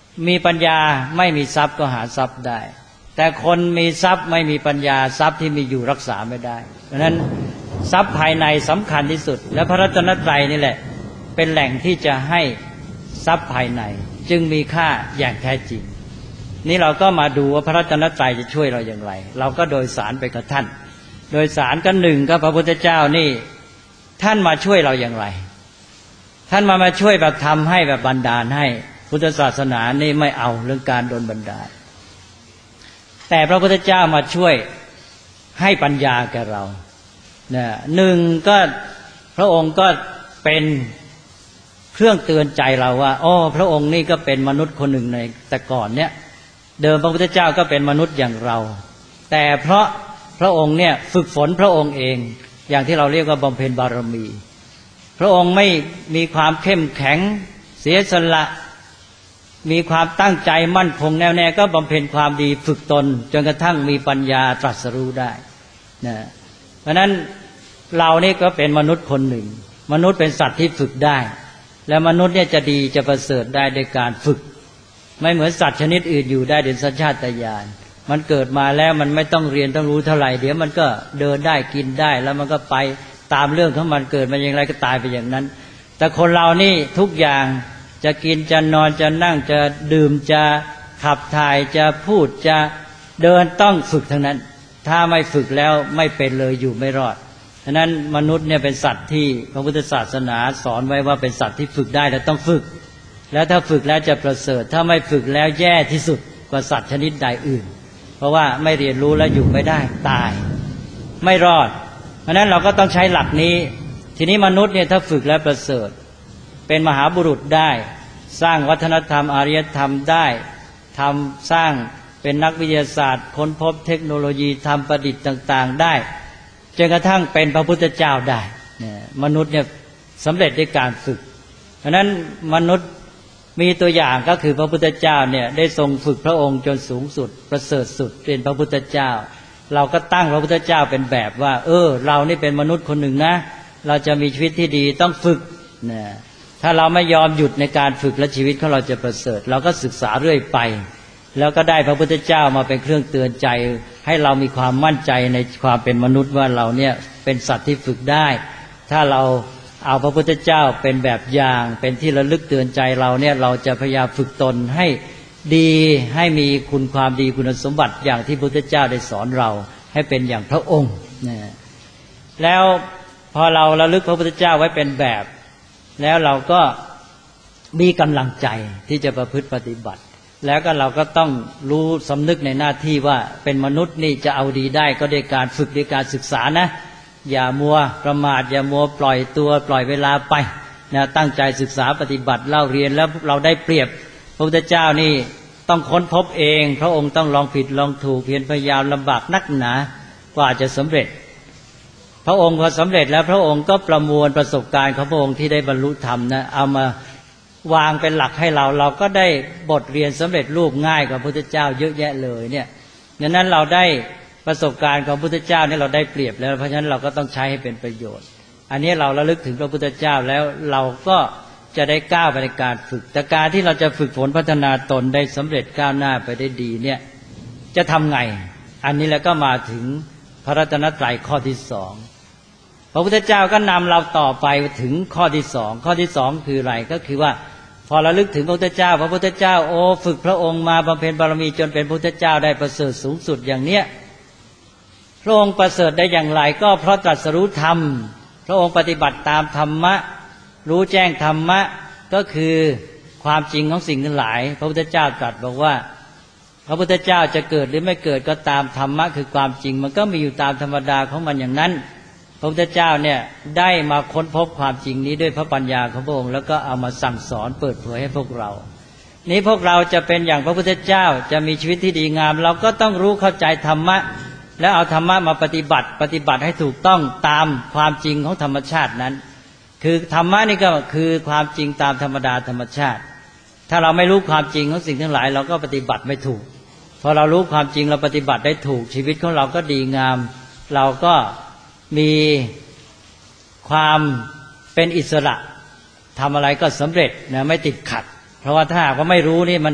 มีปัญญาไม่มีทรัพย์ก็หาทรัพย์ได้แต่คนมีทรัพย์ไม่มีปัญญาทรัพย์ที่มีอยู่รักษาไม่ได้เพราะฉะนั้นทรัพย์ภายในสำคัญที่สุดและพระรัตนตรัยนี่แหละเป็นแหล่งที่จะให้ทรัพย์ภายในจึงมีค่าอย่างแท้จริงนี่เราก็มาดูว่าพระรัตนตรัยจะช่วยเราอย่างไรเราก็โดยสารไปกับท่านโดยสารก็หนึ่งก็พระพุทธเจ้านี่ท่านมาช่วยเราอย่างไรท่านมาช่วยแบบทำให้แบบบันดาลให้พุทธศาสนานี่ไม่เอาเรื่องการโดนบันดาลแต่พระพุทธเจ้ามาช่วยให้ปัญญาแก่เราหนึ่งก็พระองค์ก็เป็นเครื่องเตือนใจเราว่าอ๋อพระองค์นี่ก็เป็นมนุษย์คนหนึ่งในแต่ก่อนเนี่ยเดิมพระพุทธเจ้าก็เป็นมนุษย์อย่างเราแต่เพราะพระองค์เนี่ยฝึกฝนพระองค์เองอย่างที่เราเรียกว่าบำเพ็ญบารมีพระองค์ไม่มีความเข้มแข็งเสียสละมีความตั้งใจมั่นคงแน่วแน่ก็บำเพ็ญความดีฝึกตนจนกระทั่งมีปัญญาตรัสรู้ได้นะเพราะนั้นเรานี่ก็เป็นมนุษย์คนหนึ่งมนุษย์เป็นสัตว์ที่ฝึกได้และมนุษย์เนี่ยจะดีจะประเสริฐได้โดยการฝึกไม่เหมือนสัตว์ชนิดอื่นอยู่ได้โดยสัญชาตญาณมันเกิดมาแล้วมันไม่ต้องเรียนต้องรู้เท่าไหร่เดี๋ยวมันก็เดินได้กินได้แล้วมันก็ไปตามเรื่องของมันเกิดมาอย่างไรก็ตายไปอย่างนั้นแต่คนเรานี่ทุกอย่างจะกินจะนอนจะนั่งจะดื่มจะขับถ่ายจะพูดจะเดินต้องฝึกทั้งนั้นถ้าไม่ฝึกแล้วไม่เป็นเลยอยู่ไม่รอดฉะนั้นมนุษย์เนี่ยเป็นสัตว์ที่พระพุทธศาสนาสอนไว้ว่าเป็นสัตว์ที่ฝึกได้แต่ต้องฝึกแล้วถ้าฝึกแล้วจะประเสริฐถ้าไม่ฝึกแล้วแย่ที่สุดกว่าสัตว์ชนิดใดอื่นเพราะว่าไม่เรียนรู้แล้วอยู่ไม่ได้ตายไม่รอดเพราะนั้นเราก็ต้องใช้หลักนี้ทีนี้มนุษย์เนี่ยถ้าฝึกแล้วประเสริฐเป็นมหาบุรุษได้สร้างวัฒนธรรมอารยธรรมได้สร้างเป็นนักวิทยาศาสตร์ค้นพบเทคโนโลยีทำประดิษฐ์ต่างๆได้จนกระทั่งเป็นพระพุทธเจ้าได้มนุษย์เนี่ยสำเร็จด้วยการฝึกเพราะนั้นมนุษย์มีตัวอย่างก็คือพระพุทธเจ้าเนี่ยได้ทรงฝึกพระองค์จนสูงสุดประเสริฐสุดเป็นพระพุทธเจ้าเราก็ตั้งพระพุทธเจ้าเป็นแบบว่าเรานี่เป็นมนุษย์คนหนึ่งนะเราจะมีชีวิตที่ดีต้องฝึกนะถ้าเราไม่ยอมหยุดในการฝึกและชีวิตของเราจะประเสริฐเราก็ศึกษาเรื่อยไปแล้วก็ได้พระพุทธเจ้ามาเป็นเครื่องเตือนใจให้เรามีความมั่นใจในความเป็นมนุษย์ว่าเราเนี่ยเป็นสัตว์ที่ฝึกได้ถ้าเราเอาพระพุทธเจ้าเป็นแบบอย่างเป็นที่ระลึกเตือนใจเราเนี่ยเราจะพยายามฝึกตนให้ดีให้มีคุณความดีคุณสมบัติอย่างที่พระพุทธเจ้าได้สอนเราให้เป็นอย่างพระองค์นะแล้วพอเราระลึกพระพุทธเจ้าไว้เป็นแบบแล้วเราก็มีกำลังใจที่จะประพฤติปฏิบัติแล้วก็เราก็ต้องรู้สำนึกในหน้าที่ว่าเป็นมนุษย์นี่จะเอาดีได้ก็ด้วยการฝึกด้วยการศึกษานะอย่ามัวประมาทอย่ามัวปล่อยตัวปล่อยเวลาไปนะตั้งใจศึกษาปฏิบัติเล่าเรียนแล้วเราได้เปรียบพระพุทธเจ้านี่ต้องค้นพบเองพระองค์ต้องลองผิดลองถูกเพียรพยายามลำบากนักหนากว่าจะสำเร็จพระองค์พอสำเร็จแล้วพระองค์ก็ประมวลประสบการณ์ของพระองค์ที่ได้บรรลุธรรมนะเอามาวางเป็นหลักให้เราก็ได้บทเรียนสำเร็จรูปง่ายกว่าพระพุทธเจ้าเยอะแยะเลยเนี่ยดังนั้นเราได้ประสบการณ์ของพระพุทธเจ้านี่เราได้เปรียบแล้วเพราะฉะนั้นเราก็ต้องใช้ให้เป็นประโยชน์อันนี้เราระลึกถึงพระพุทธเจ้าแล้วเราก็จะได้ก้าวไปในการฝึกแต่การที่เราจะฝึกฝนพัฒนาตนได้สำเร็จก้าวหน้าไปได้ดีเนี่ยจะทำไงอันนี้แล้วก็มาถึงพระรัตนตรัยข้อที่สองพระพุทธเจ้าก็นำเราต่อไปถึงข้อที่สองข้อที่สองคืออะไรก็คือว่าพอระลึกถึงพระพุทธเจ้าพระพุทธเจ้าฝึกพระองค์มาบำเพ็ญบารมีจนเป็นพระพุทธเจ้าได้ประเสริฐสูงสุดอย่างเนี้ยพระองค์ประเสริฐได้อย่างไรก็เพราะตรัสรู้ธรรมพระองค์ปฏิบัติตามธรรมะรู้แจ้งธรรมะก็คือความจริงของสิ่งทั้งหลายพระพุทธเจ้าตรัสบอกว่าพระพุทธเจ้าจะเกิดหรือไม่เกิดก็ตามธรรมะคือความจริงมันก็มีอยู่ตามธรรมดาของมันอย่างนั้นพระพุทธเจ้าเนี่ยได้มาค้นพบความจริงนี้ด้วยพระปัญญาของพระองค์แล้วก็เอามาสั่งสอนเปิดเผยให้พวกเรานี้พวกเราจะเป็นอย่างพระพุทธเจ้าจะมีชีวิตที่ดีงามเราก็ต้องรู้เข้าใจธรรมะแล้วเอาธรรมะมาปฏิบัติให้ถูกต้องตามความจริงของธรรมชาตินั้นคือธรรมะนี่ก็คือความจริงตามธรรมดาธรรมชาติถ้าเราไม่รู้ความจริงของสิ่งทั้งหลายเราก็ปฏิบัติไม่ถูกพอเรารู้ความจริงเราปฏิบัติได้ถูกชีวิตของเราก็ดีงามเราก็มีความเป็นอิสระทำอะไรก็สำเร็จนะไม่ติดขัดเพราะว่าถ้าหากว่าไม่รู้นี่มัน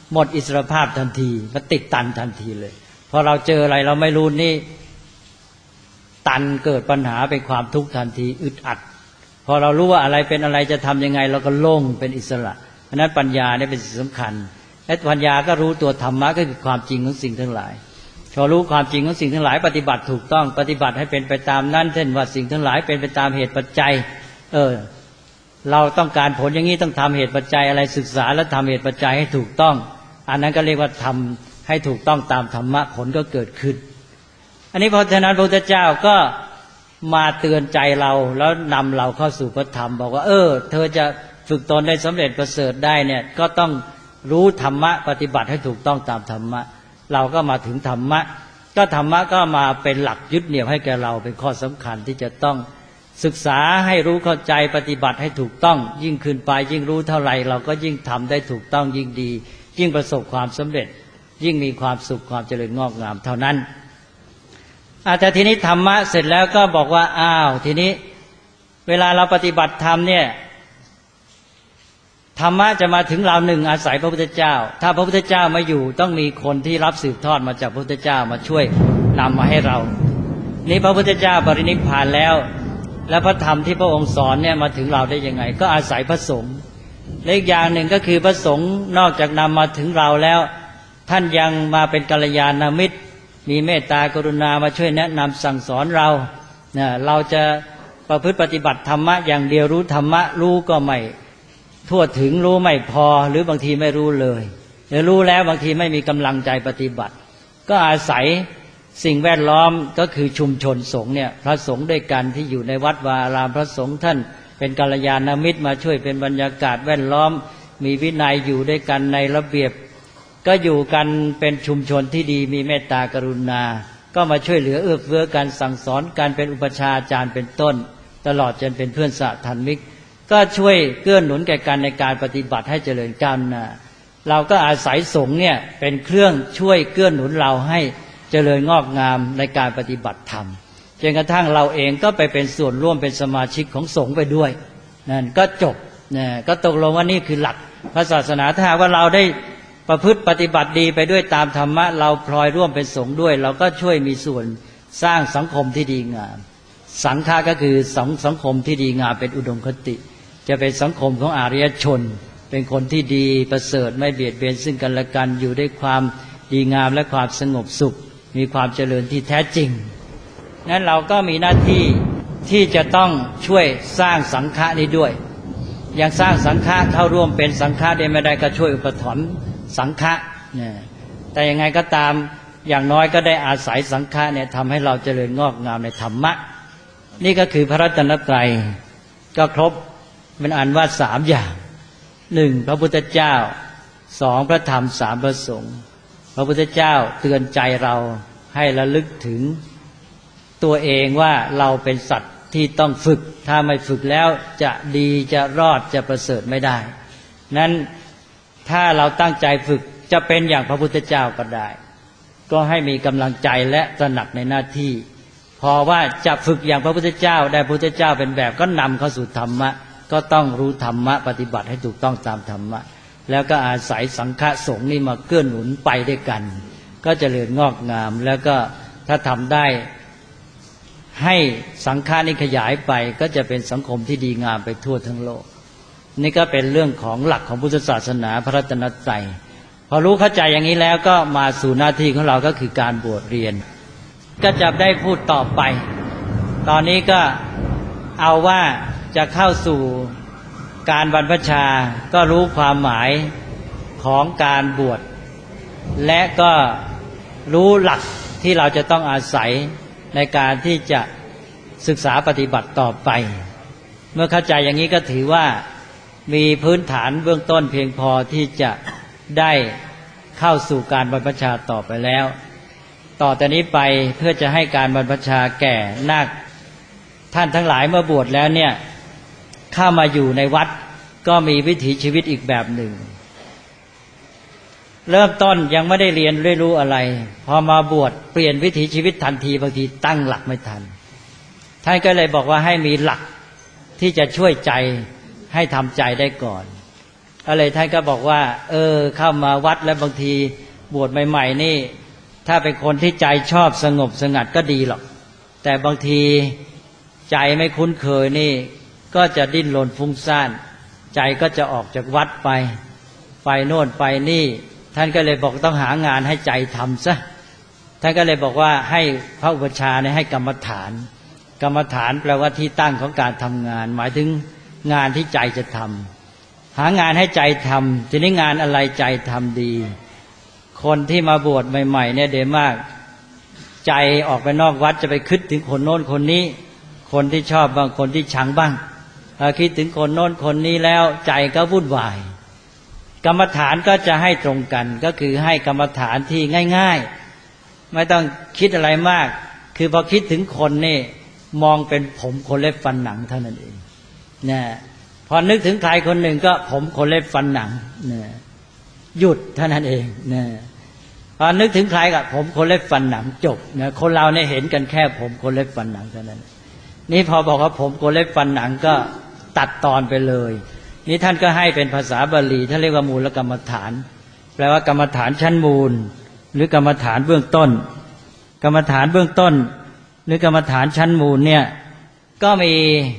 หมดอิสรภาพทันทีมันติดตันทันทีเลยพอเราเจออะไรเราไม่รู้นี่ตันเกิดปัญหาเป็นความทุกข์ทันทีอึดอัดพอเรารู้ว่าอะไรเป็นอะไรจะทำยังไงเราก็โล่งเป็นอิสระเพราะนั้นปัญญาเนี่ยเป็นสิ่งสำคัญและปัญญาก็รู้ตัวธรรมะก็คือความจริงของสิ่งทั้งหลายพอรู้ความจริงของสิ่งทั้งหลายปฏิบัติถูกต้องปฏิบัติให้เป็นไปตามนั้นเช่นว่าสิ่งทั้งหลายเป็นไปตามเหตุปัจจัยเราต้องการผลอย่างนี้ต้องทำเหตุปัจจัยอะไรศึกษาและทำเหตุปัจจัยให้ถูกต้องอันนั้นก็เรียกว่าทำให้ถูกต้องตามธรรมะผลก็เกิดขึ้นอันนี้เพราะฉะนั้นพระพุทธเจ้าก็มาเตือนใจเราแล้วนำเราเข้าสู่พระธรรมบอกว่าเธอจะฝึกตนได้สำเร็จประเสริฐได้เนี่ยก็ต้องรู้ธรรมะปฏิบัติให้ถูกต้องตามธรรมะเราก็มาถึงธรรมะก็ธรรมะก็มาเป็นหลักยึดเหนี่ยวให้แก่เราเป็นข้อสำคัญที่จะต้องศึกษาให้รู้เข้าใจปฏิบัติให้ถูกต้องยิ่งขึ้นไปยิ่งรู้เท่าไหร่เราก็ยิ่งทำได้ถูกต้องยิ่งดียิ่งประสบความสำเร็จยิ่งมีความสุขความเจริญงอกงามเท่านั้นแต่ทีนี้ธรรมะเสร็จแล้วก็บอกว่าทีนี้เวลาเราปฏิบัติธรรมเนี่ยธรรมะจะมาถึงเราหนึ่งอาศัยพระพุทธเจ้าถ้าพระพุทธเจ้าไม่อยู่ต้องมีคนที่รับสืบทอดมาจากพระพุทธเจ้ามาช่วยนำมาให้เรานี่พระพุทธเจ้าปรินิพพานแล้วและพระธรรมที่พระองค์สอนเนี่ยมาถึงเราได้ยังไงก็อาศัยพระสงฆ์และอีกอย่างหนึ่งก็คือพระสงฆ์นอกจากนำมาถึงเราแล้วท่านยังมาเป็นกัลยาณมิตรมีเมตตากรุณามาช่วยแนะนำสั่งสอนเราเราจะประพฤติปฏิบัติธรรมะอย่างเดียวรู้ธรรมะรู้ก็ไม่ทั่วถึงรู้ไม่พอหรือบางทีไม่รู้เลยหรือรู้แล้วบางทีไม่มีกำลังใจปฏิบัติก็อาศัยสิ่งแวดล้อมก็คือชุมชนสงฆ์เนี่ยพระสงฆ์ด้วยกันที่อยู่ในวัดวาอารามพระสงฆ์ท่านเป็นกัลยาณมิตรมาช่วยเป็นบรรยากาศแวดล้อมมีวินัยอยู่ด้วยกันในระเบียบก็อยู่กันเป็นชุมชนที่ดีมีเมตตากรุณาก็มาช่วยเหลือเอื้อเฟื้อกันสั่งสอนกันเป็นอุปชฌาย์อาจารย์เป็นต้นตลอดจนเป็นเพื่อนสหธรรมิกก็ช่วยเกื้อหนุนแก่กันในการปฏิบัติให้เจริญก้าวหน้าเราก็อาศัยสงฆ์เนี่ยเป็นเครื่องช่วยเกื้อหนุนเราให้เจริญงอกงามในการปฏิบัติธรรมจนกระทั่งเราเองก็ไปเป็นส่วนร่วมเป็นสมาชิกของสงฆ์ไปด้วยนั่นก็จบก็ตกลงว่านี่คือหลักพระศาสนาถ้าหากว่าเราได้ประพฤติปฏิบัติดีไปด้วยตามธรรมะเราพลอยร่วมเป็นสงฆ์ด้วยเราก็ช่วยมีส่วนสร้างสังคมที่ดีงามสังฆะก็คือสังคมที่ดีงามเป็นอุดมคติจะเป็นสังคมของอารยชนเป็นคนที่ดีประเสริฐไม่เบียดเบียนซึ่งกันและกันอยู่ด้วยความดีงามและความสงบสุขมีความเจริญที่แท้จริงนั้นเราก็มีหน้าที่ที่จะต้องช่วยสร้างสังฆะนี้ด้วยอย่างสร้างสังฆะเข้าร่วมเป็นสังฆะได้ไม่ได้ก็ช่วยอุปถัมภ์สังฆะแต่ยังไงก็ตามอย่างน้อยก็ได้อาศัยสังฆะเนี่ยทำให้เราเจริญงอกงามในธรรมะนี่ก็คือพระรัตนตรัยก็ครบเป็นอันว่า3อย่าง1พระพุทธเจ้า2พระธรรม3พระสงฆ์พระพุทธเจ้าเตือนใจเราให้ระลึกถึงตัวเองว่าเราเป็นสัตว์ที่ต้องฝึกถ้าไม่ฝึกแล้วจะดีจะรอดจะประเสริฐไม่ได้นั้นถ้าเราตั้งใจฝึกจะเป็นอย่างพระพุทธเจ้าก็ได้ก็ให้มีกำลังใจและตระหนักในหน้าที่พอว่าจะฝึกอย่างพระพุทธเจ้าได้พระพุทธเจ้าเป็นแบบก็นำเข้าสู่ธรรมะก็ต้องรู้ธรรมะปฏิบัติให้ถูกต้องตามธรรมะแล้วก็อาศัยสังฆสงฆ์นี่มาเกื้อหนุนไปด้วยกันก็เจริญงอกงามแล้วก็ถ้าทำได้ให้สังฆานี้ขยายไปก็จะเป็นสังคมที่ดีงามไปทั่วทั้งโลกนี่ก็เป็นเรื่องของหลักของพุทธศาสนาพระรัตนตรัยพอรู้เข้าใจอย่างนี้แล้วก็มาสู่หน้าที่ของเราก็คือการบวชเรียนก็จะได้พูดต่อไปตอนนี้ก็เอาว่าจะเข้าสู่การบรรพชาก็รู้ความหมายของการบวชและก็รู้หลักที่เราจะต้องอาศัยในการที่จะศึกษาปฏิบัติต่อไปเมื่อเข้าใจอย่างนี้ก็ถือว่ามีพื้นฐานเบื้องต้นเพียงพอที่จะได้เข้าสู่การบรรพชาต่อไปแล้วต่อแต่นี้ไปเพื่อจะให้การบรรพชาแก่นาคท่านทั้งหลายเมื่อบวชแล้วเนี่ยเข้ามาอยู่ในวัดก็มีวิถีชีวิตอีกแบบหนึ่งเริ่มต้นยังไม่ได้เรียนไม่รู้อะไรพอมาบวชเปลี่ยนวิถีชีวิตทันทีบางทีตั้งหลักไม่ทันท่านก็เลยบอกว่าให้มีหลักที่จะช่วยใจให้ทำใจได้ก่อนอะไรท่านก็บอกว่าเข้ามาวัดแล้วบางทีบวชใหม่ๆนี่ถ้าเป็นคนที่ใจชอบสงบสงัดก็ดีหรอกแต่บางทีใจไม่คุ้นเคยนี่ก็จะดิ้นรนฟุ้งซ่านใจก็จะออกจากวัดไปโน่นไปนี่ท่านก็เลยบอกต้องหางานให้ใจทำซะท่านก็เลยบอกว่าให้พระอุปัชฌาย์เนี่ยให้กรรมฐานกรรมฐานแปลว่าที่ตั้งของการทำงานหมายถึงงานที่ใจจะทำหางานให้ใจทำทีนี้งานอะไรใจทำดีคนที่มาบวชใหม่ๆเนี่ยเดมากใจออกไปนอกวัดจะไปคิดถึงคนโน้นคนนี้คนที่ชอบบางคนที่ชังบ้างคิดถึงคนโน้นคนนี้แล้วใจก็วุ่นวายกรรมฐานก็จะให้ตรงกันก็คือให้กรรมฐานที่ง่ายๆไม่ต้องคิดอะไรมากคือพอคิดถึงคนนี่มองเป็นผมขนเล็บฟันหนังเท่านั้นเองนะพอนึกถึงใครคนหนึ่งก็ผมขนเล็บฟันหนังนะหยุดเท่านั้นเองนะพอนึกถึงใครก็ผมขนเล็บฟันหนังจบนะคนเราเนี่ยเห็นกันแค่ผมขนเล็บฟันหนังเท่านั้นนี่พอบอกว่าผมขนเล็บฟันหนังก็ตัดตอนไปเลยนี่ท่านก็ให้เป็นภาษาบาลีท่านเรียกว่ามูลกรรมฐานแปลว่ากรรมฐานชั้นมูลหรือกรรมฐานเบื้องต้นกรรมฐานเบื้องต้นหรือกรรมฐานชั้นมูลเนี่ยก็มี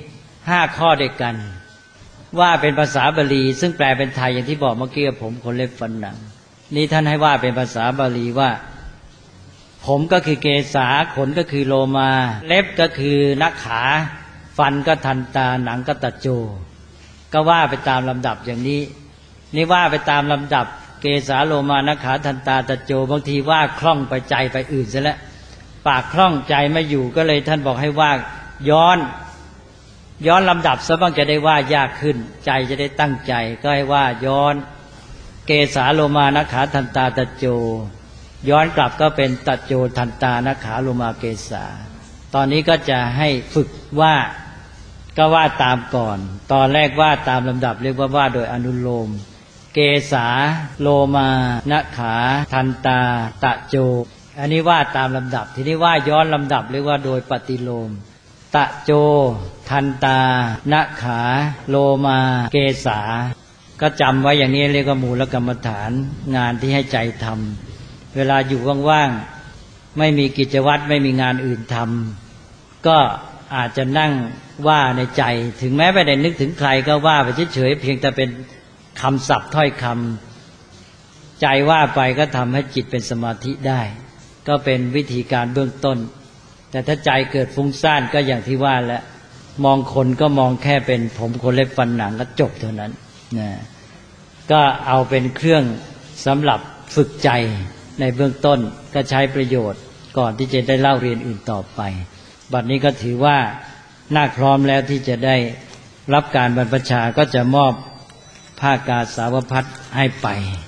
5ข้อด้วยกันว่าเป็นภาษาบาลีซึ่งแปลเป็นไทยอย่างที่บอกเมื่อกี้ผมขนเล็บฟันหนังนี่ท่านให้ว่าเป็นภาษาบาลีว่าผมก็คือเกศาขนก็คือโลมาเล็บก็คือนักขาฟันก็ทันตาหนังก็ตะโจก็ว่าไปตามลำดับอย่างนี้นี่ว่าไปตามลำดับเกศาโลมานักขาทันตาตะโจบางทีว่าคล่องไปใจไปอื่นซะแล้วปากคล่องใจไม่อยู่ก็เลยท่านบอกให้ว่าย้อนลำดับซะบ้างจะได้ว่ายากขึ้นใจจะได้ตั้งใจก็ให้ว่าย้อนเกศาโลมานักขาทันตาตะโจย้อนกลับก็เป็นตะโจทันตานักขาโลมาเกศาตอนนี้ก็จะให้ฝึกว่าก็ว่าตามก่อนตอนแรกว่าตามลำดับเรียกว่าโดยอนุโลมเกศาโลมานักขาทันตาตะโจอันนี้ว่าตามลำดับทีนี้ว่าย้อนลำดับเรียกว่าโดยปฏิโลมตะโจทันตานักขาโลมาเกศาก็จำไว้อย่างนี้เรียกว่ามูลกรรมฐานงานที่ให้ใจทำเวลาอยู่ว่างๆไม่มีกิจวัตรไม่มีงานอื่นทำก็อาจจะนั่งว่าในใจถึงแม้ไม่ได้นึกถึงใครก็ว่าไปเฉยๆเพียงแต่เป็นคำศัพท์ถ้อยคำใจว่าไปก็ทำให้จิตเป็นสมาธิได้ก็เป็นวิธีการเบื้องต้นแต่ถ้าใจเกิดฟุ้งซ่านก็อย่างที่ว่าแล้วมองคนก็มองแค่เป็นผมขนเล็บฟันหนังก็จบเท่านั้นนะก็เอาเป็นเครื่องสำหรับฝึกใจในเบื้องต้นก็ใช้ประโยชน์ก่อนที่จะได้เล่าเรียนอื่นต่อไปบัดนี้ก็ถือว่าน่าพร้อมแล้วที่จะได้รับการบรรพชาก็จะมอบผ้ากาสาวพัสให้ไป